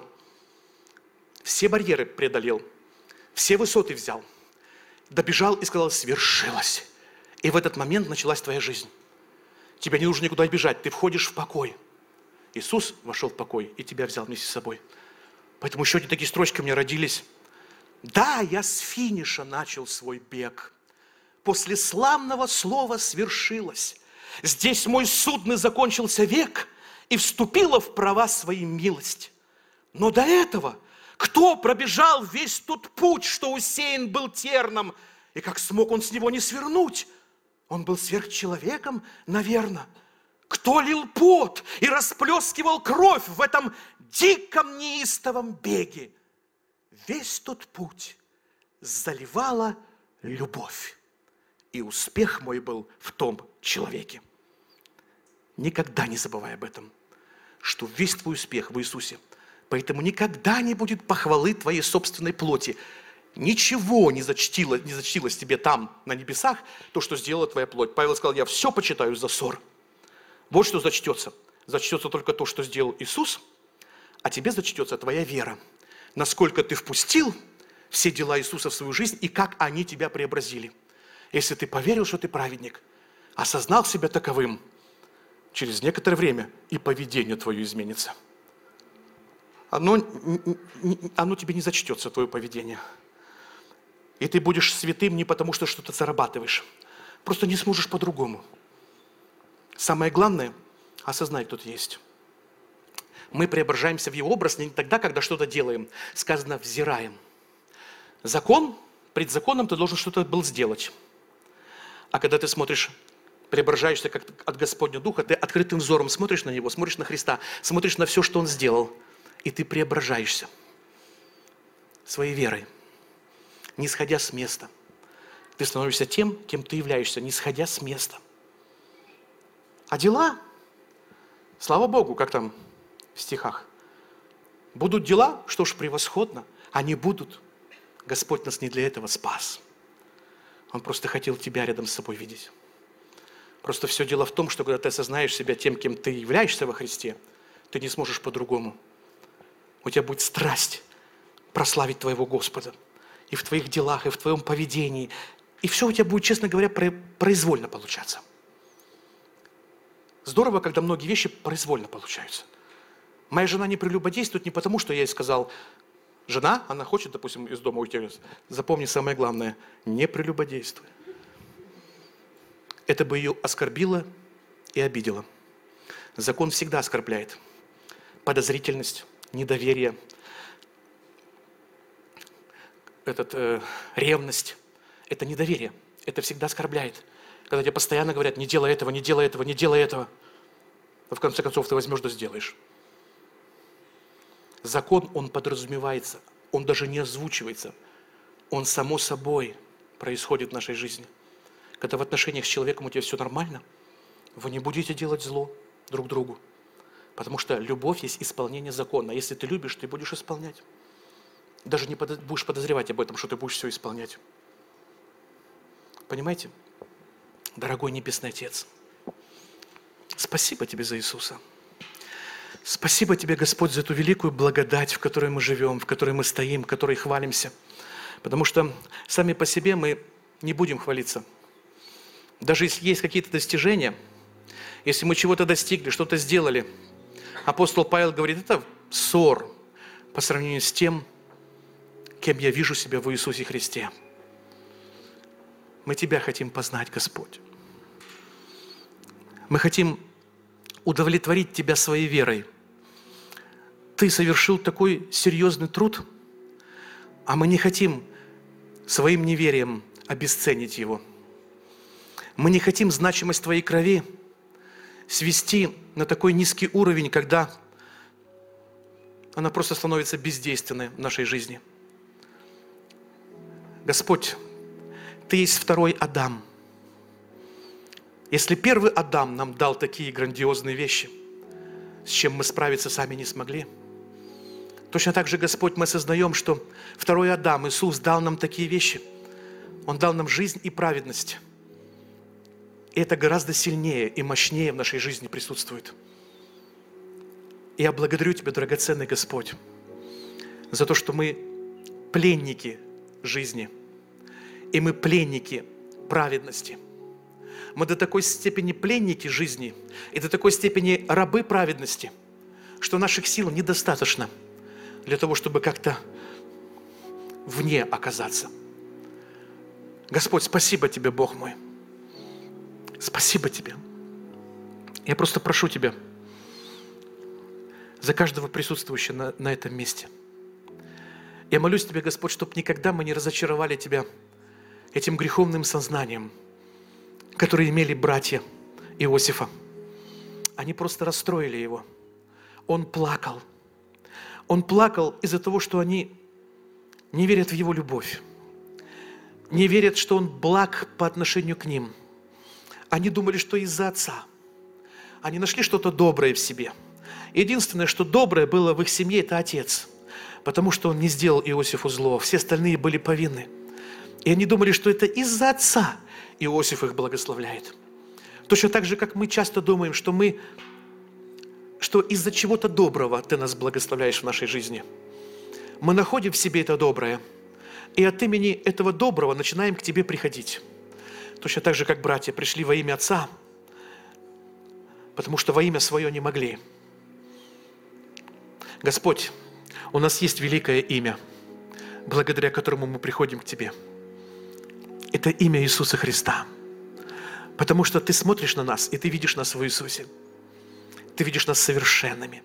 Все барьеры преодолел. Все высоты взял. Добежал и сказал «свершилось». И в этот момент началась твоя жизнь. Тебе не нужно никуда бежать, ты входишь в покой. Иисус вошел в покой и тебя взял вместе с собой. Поэтому еще одни такие строчки у меня родились. Да, я с финиша начал свой бег. После славного слова свершилось. Здесь мой судный закончился век, и вступила в права свои милость. Но до этого, кто пробежал весь тот путь, что усеян был терном, и как смог он с него не свернуть? Он был сверхчеловеком, наверное. Кто лил пот и расплескивал кровь в этом диком неистовом беге? Весь тот путь заливала любовь. И успех мой был в том человеке. Никогда не забывай об этом, что весь твой успех в Иисусе. Поэтому никогда не будет похвалы твоей собственной плоти. Ничего не зачтилось тебе там, на небесах, то, что сделала твоя плоть. Павел сказал, я все почитаю за ссор. Вот что зачтется. Зачтется только то, что сделал Иисус, а тебе зачтется твоя вера. Насколько ты впустил все дела Иисуса в свою жизнь и как они тебя преобразили. Если ты поверил, что ты праведник, осознал себя таковым, через некоторое время и поведение твое изменится. Оно тебе не зачтется, твое поведение. И ты будешь святым не потому, что что-то зарабатываешь. Просто не сможешь по-другому. Самое главное, осознай, кто ты есть. Мы преображаемся в Его образ не тогда, когда что-то делаем. Сказано, взираем. Закон, пред законом ты должен что-то был сделать. А когда ты смотришь, преображаешься как от Господня Духа, ты открытым взором смотришь на Него, смотришь на Христа, смотришь на все, что Он сделал. И ты преображаешься своей верой. Не сходя с места. Ты становишься тем, кем ты являешься, не сходя с места. А дела, слава Богу, как там в стихах, будут дела, что ж, превосходно, они будут. Господь нас не для этого спас. Он просто хотел тебя рядом с собой видеть. Просто все дело в том, что когда ты осознаешь себя тем, кем ты являешься во Христе, ты не сможешь по-другому. У тебя будет страсть прославить твоего Господа. И в твоих делах, и в твоем поведении. И все у тебя будет, честно говоря, произвольно получаться. Здорово, когда многие вещи произвольно получаются. Моя жена не прелюбодействует не потому, что я ей сказал, жена, она хочет, допустим, из дома уйти. Запомни самое главное, не прелюбодействуй. Это бы ее оскорбило и обидело. Закон всегда оскорбляет. Подозрительность, недоверие, ревность. Это недоверие. Это всегда оскорбляет. Когда тебе постоянно говорят, не делай этого, не делай этого, не делай этого. Но в конце концов ты возьмешь да сделаешь. Закон, он подразумевается. Он даже не озвучивается. Он само собой происходит в нашей жизни. Когда в отношениях с человеком у тебя все нормально, вы не будете делать зло друг другу. Потому что любовь есть исполнение закона. Если ты любишь, ты будешь исполнять. Даже не будешь подозревать об этом, что ты будешь все исполнять. Понимаете? Дорогой Небесный Отец, спасибо Тебе за Иисуса. Спасибо Тебе, Господь, за эту великую благодать, в которой мы живем, в которой мы стоим, в которой хвалимся. Потому что сами по себе мы не будем хвалиться. Даже если есть какие-то достижения, если мы чего-то достигли, что-то сделали, апостол Павел говорит, это ссор по сравнению с тем, кем я вижу себя в Иисусе Христе. Мы Тебя хотим познать, Господь. Мы хотим удовлетворить Тебя своей верой. Ты совершил такой серьезный труд, а мы не хотим своим неверием обесценить его. Мы не хотим значимость Твоей крови свести на такой низкий уровень, когда она просто становится бездейственной в нашей жизни. Господь, Ты есть второй Адам. Если первый Адам нам дал такие грандиозные вещи, с чем мы справиться сами не смогли, точно так же, Господь, мы осознаем, что второй Адам, Иисус, дал нам такие вещи. Он дал нам жизнь и праведность. И это гораздо сильнее и мощнее в нашей жизни присутствует. И я благодарю Тебя, драгоценный Господь, за то, что мы пленники жизни, и мы пленники праведности. Мы до такой степени пленники жизни и до такой степени рабы праведности, что наших сил недостаточно для того, чтобы как-то вне оказаться. Господь, спасибо Тебе, Бог мой. Спасибо Тебе. Я просто прошу Тебя за каждого присутствующего на этом месте. Я молюсь Тебе, Господь, чтобы никогда мы не разочаровали Тебя этим греховным сознанием, которые имели братья Иосифа. Они просто расстроили его. Он плакал. Он плакал из-за того, что они не верят в его любовь. Не верят, что он благ по отношению к ним. Они думали, что из-за отца. Они нашли что-то доброе в себе. Единственное, что доброе было в их семье, это отец. Потому что он не сделал Иосифу зло. Все остальные были повинны. И они думали, что это из-за отца Иосиф их благословляет. Точно так же, как мы часто думаем, что из-за чего-то доброго Ты нас благословляешь в нашей жизни. Мы находим в себе это доброе, и от имени этого доброго начинаем к Тебе приходить. Точно так же, как братья пришли во имя Отца, потому что во имя Свое не могли. Господь, у нас есть великое имя, благодаря которому мы приходим к Тебе. Это имя Иисуса Христа. Потому что Ты смотришь на нас, и Ты видишь нас в Иисусе. Ты видишь нас совершенными.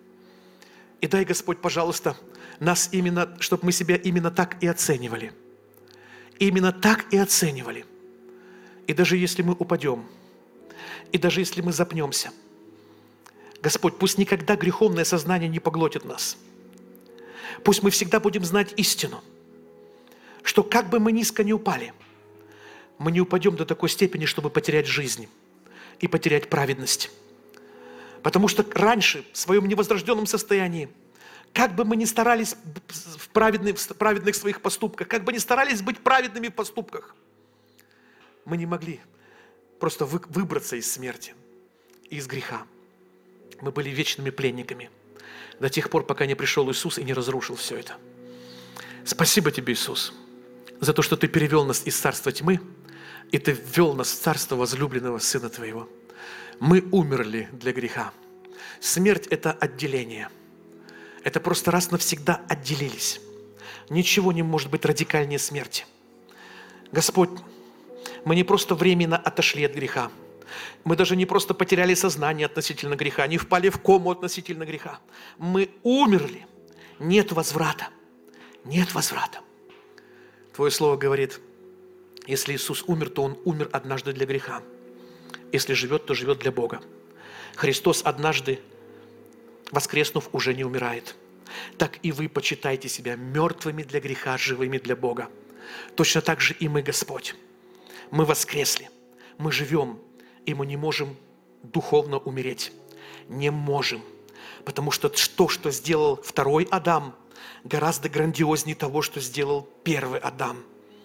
И дай, Господь, пожалуйста, нас именно, чтобы мы себя именно так и оценивали. Именно так и оценивали. И даже если мы упадем, и даже если мы запнемся, Господь, пусть никогда греховное сознание не поглотит нас. Пусть мы всегда будем знать истину, что как бы мы низко ни упали, мы не упадем до такой степени, чтобы потерять жизнь и потерять праведность. Потому что раньше, в своем невозрожденном состоянии, как бы мы ни старались в праведных своих поступках, как бы ни старались быть праведными в поступках, мы не могли просто выбраться из смерти, из греха. Мы были вечными пленниками до тех пор, пока не пришел Иисус и не разрушил все это. Спасибо Тебе, Иисус, за то, что Ты перевел нас из царства тьмы, и Ты ввел нас в царство возлюбленного Сына Твоего. Мы умерли для греха. Смерть – это отделение. Это просто раз навсегда отделились. Ничего не может быть радикальнее смерти. Господь, мы не просто временно отошли от греха. Мы даже не просто потеряли сознание относительно греха, не впали в кому относительно греха. Мы умерли. Нет возврата. Нет возврата. Твое Слово говорит, если Иисус умер, то Он умер однажды для греха. Если живет, то живет для Бога. Христос однажды, воскреснув, уже не умирает. Так и вы почитайте себя мертвыми для греха, живыми для Бога. Точно так же и мы, Господь. Мы воскресли, мы живем, и мы не можем духовно умереть. Не можем. Потому что то, что сделал второй Адам, гораздо грандиознее того, что сделал первый Адам.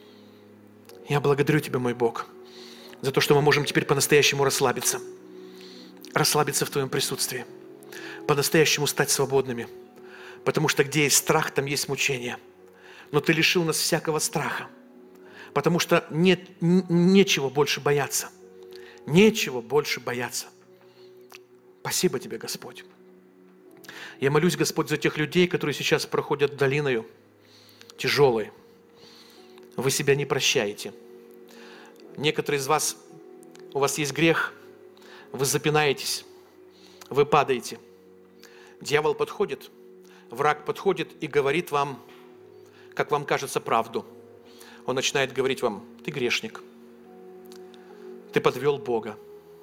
Я благодарю Тебя, мой Бог, за то, что мы можем теперь по-настоящему расслабиться. Расслабиться в Твоем присутствии. По-настоящему стать свободными. Потому что где есть страх, там есть мучение. Но Ты лишил нас всякого страха. Потому что нечего больше бояться. Нечего больше бояться. Спасибо Тебе, Господь. Я молюсь, Господь, за тех людей, которые сейчас проходят долиною тяжелой. Вы себя не прощаете. Некоторые из вас, у вас есть грех, вы запинаетесь, вы падаете. Дьявол подходит, враг подходит и говорит вам, как вам кажется, правду. Он начинает говорить вам: ты грешник, ты подвел Бога.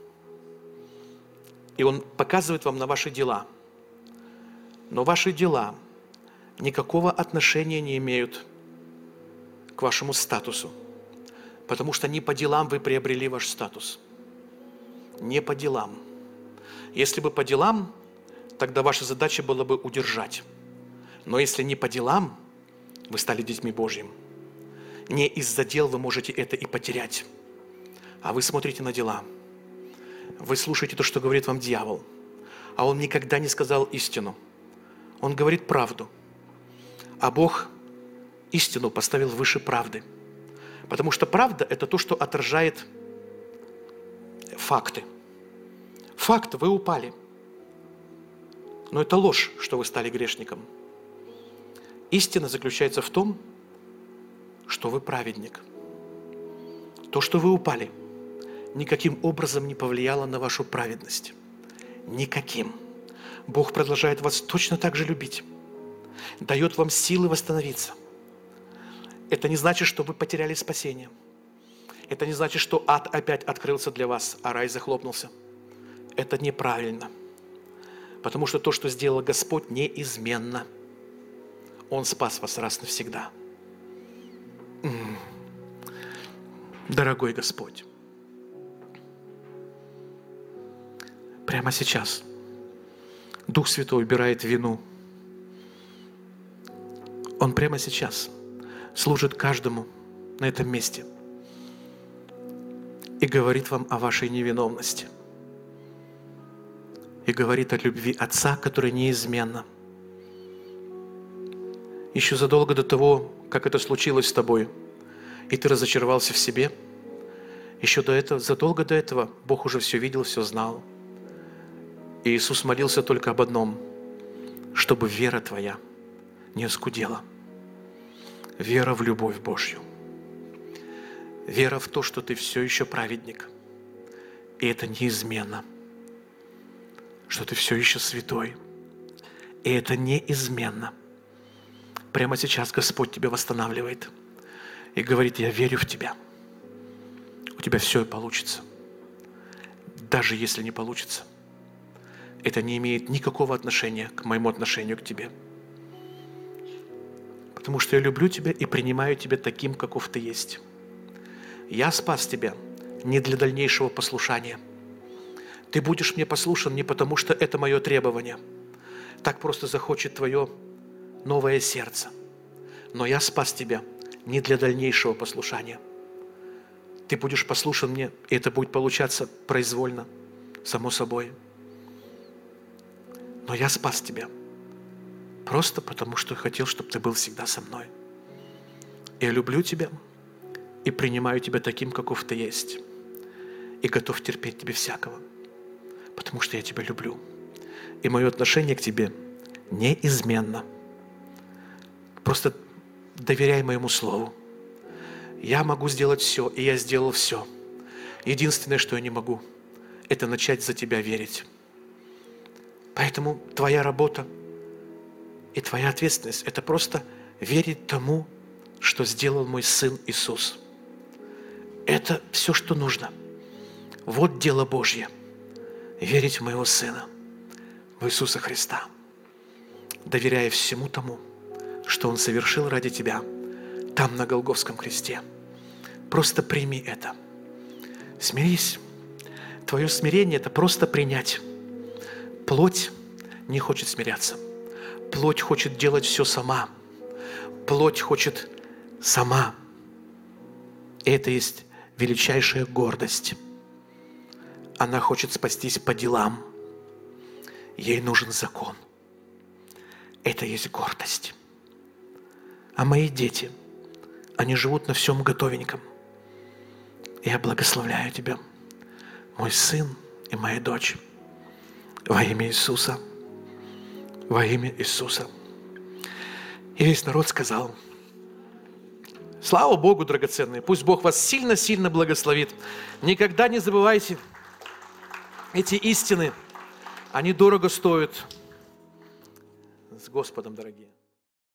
И он показывает вам на ваши дела. Но ваши дела никакого отношения не имеют к вашему статусу. Потому что не по делам вы приобрели ваш статус. Не по делам. Если бы по делам, тогда ваша задача была бы удержать. Но если не по делам, вы стали детьми Божьими. Не из-за дел вы можете это и потерять. А вы смотрите на дела. Вы слушаете то, что говорит вам дьявол. А он никогда не сказал истину. Он говорит правду. А Бог истину поставил выше правды. Потому что правда – это то, что отражает факты. Факт – вы упали. Но это ложь, что вы стали грешником. Истина заключается в том, что вы праведник. То, что вы упали, никаким образом не повлияло на вашу праведность. Никаким. Бог продолжает вас точно так же любить. Дает вам силы восстановиться. Это не значит, что вы потеряли спасение. Это не значит, что ад опять открылся для вас, а рай захлопнулся. Это неправильно. Потому что то, что сделал Господь, неизменно. Он спас вас раз навсегда. Дорогой Господь, прямо сейчас Дух Святой убирает вину. Он прямо сейчас служит каждому на этом месте и говорит вам о вашей невиновности. И говорит о любви Отца, которая неизменна. Еще задолго до того, как это случилось с тобой, и ты разочаровался в себе, еще до этого, задолго до этого Бог уже все видел, все знал. И Иисус молился только об одном, чтобы вера твоя не оскудела. Вера в любовь Божью. Вера в то, что ты все еще праведник. И это неизменно. Что ты все еще святой. И это неизменно. Прямо сейчас Господь тебя восстанавливает. И говорит: я верю в тебя. У тебя все и получится. Даже если не получится, это не имеет никакого отношения к моему отношению к тебе. Потому что я люблю тебя и принимаю тебя таким, каков ты есть. Я спас тебя не для дальнейшего послушания. Ты будешь мне послушан не потому, что это мое требование. Так просто захочет твое новое сердце. Но я спас тебя не для дальнейшего послушания. Ты будешь послушан мне, и это будет получаться произвольно, само собой. Но я спас тебя просто потому, что хотел, чтобы ты был всегда со мной. Я люблю тебя и принимаю тебя таким, каков ты есть. И готов терпеть тебе всякого, потому что я тебя люблю. И мое отношение к тебе неизменно. Просто доверяй моему слову. Я могу сделать все, и я сделал все. Единственное, что я не могу, это начать за тебя верить. Поэтому твоя работа и твоя ответственность – это просто верить тому, что сделал мой Сын Иисус. Это все, что нужно. Вот дело Божье – верить в моего Сына, в Иисуса Христа, доверяя всему тому, что Он совершил ради тебя там, на Голгофском кресте. Просто прими это. Смирись. Твое смирение – это просто принять. Плоть не хочет смиряться. Плоть хочет делать все сама. Плоть хочет сама. И это есть величайшая гордость. Она хочет спастись по делам. Ей нужен закон. Это есть гордость. А мои дети, Они живут на всем готовеньком. И я благословляю тебя, мой сын и моя дочь, во имя Иисуса. Во имя Иисуса. И весь народ сказал: слава Богу, драгоценные. Пусть Бог вас сильно-сильно благословит. Никогда не забывайте эти истины. Они дорого стоят. С Господом, дорогие.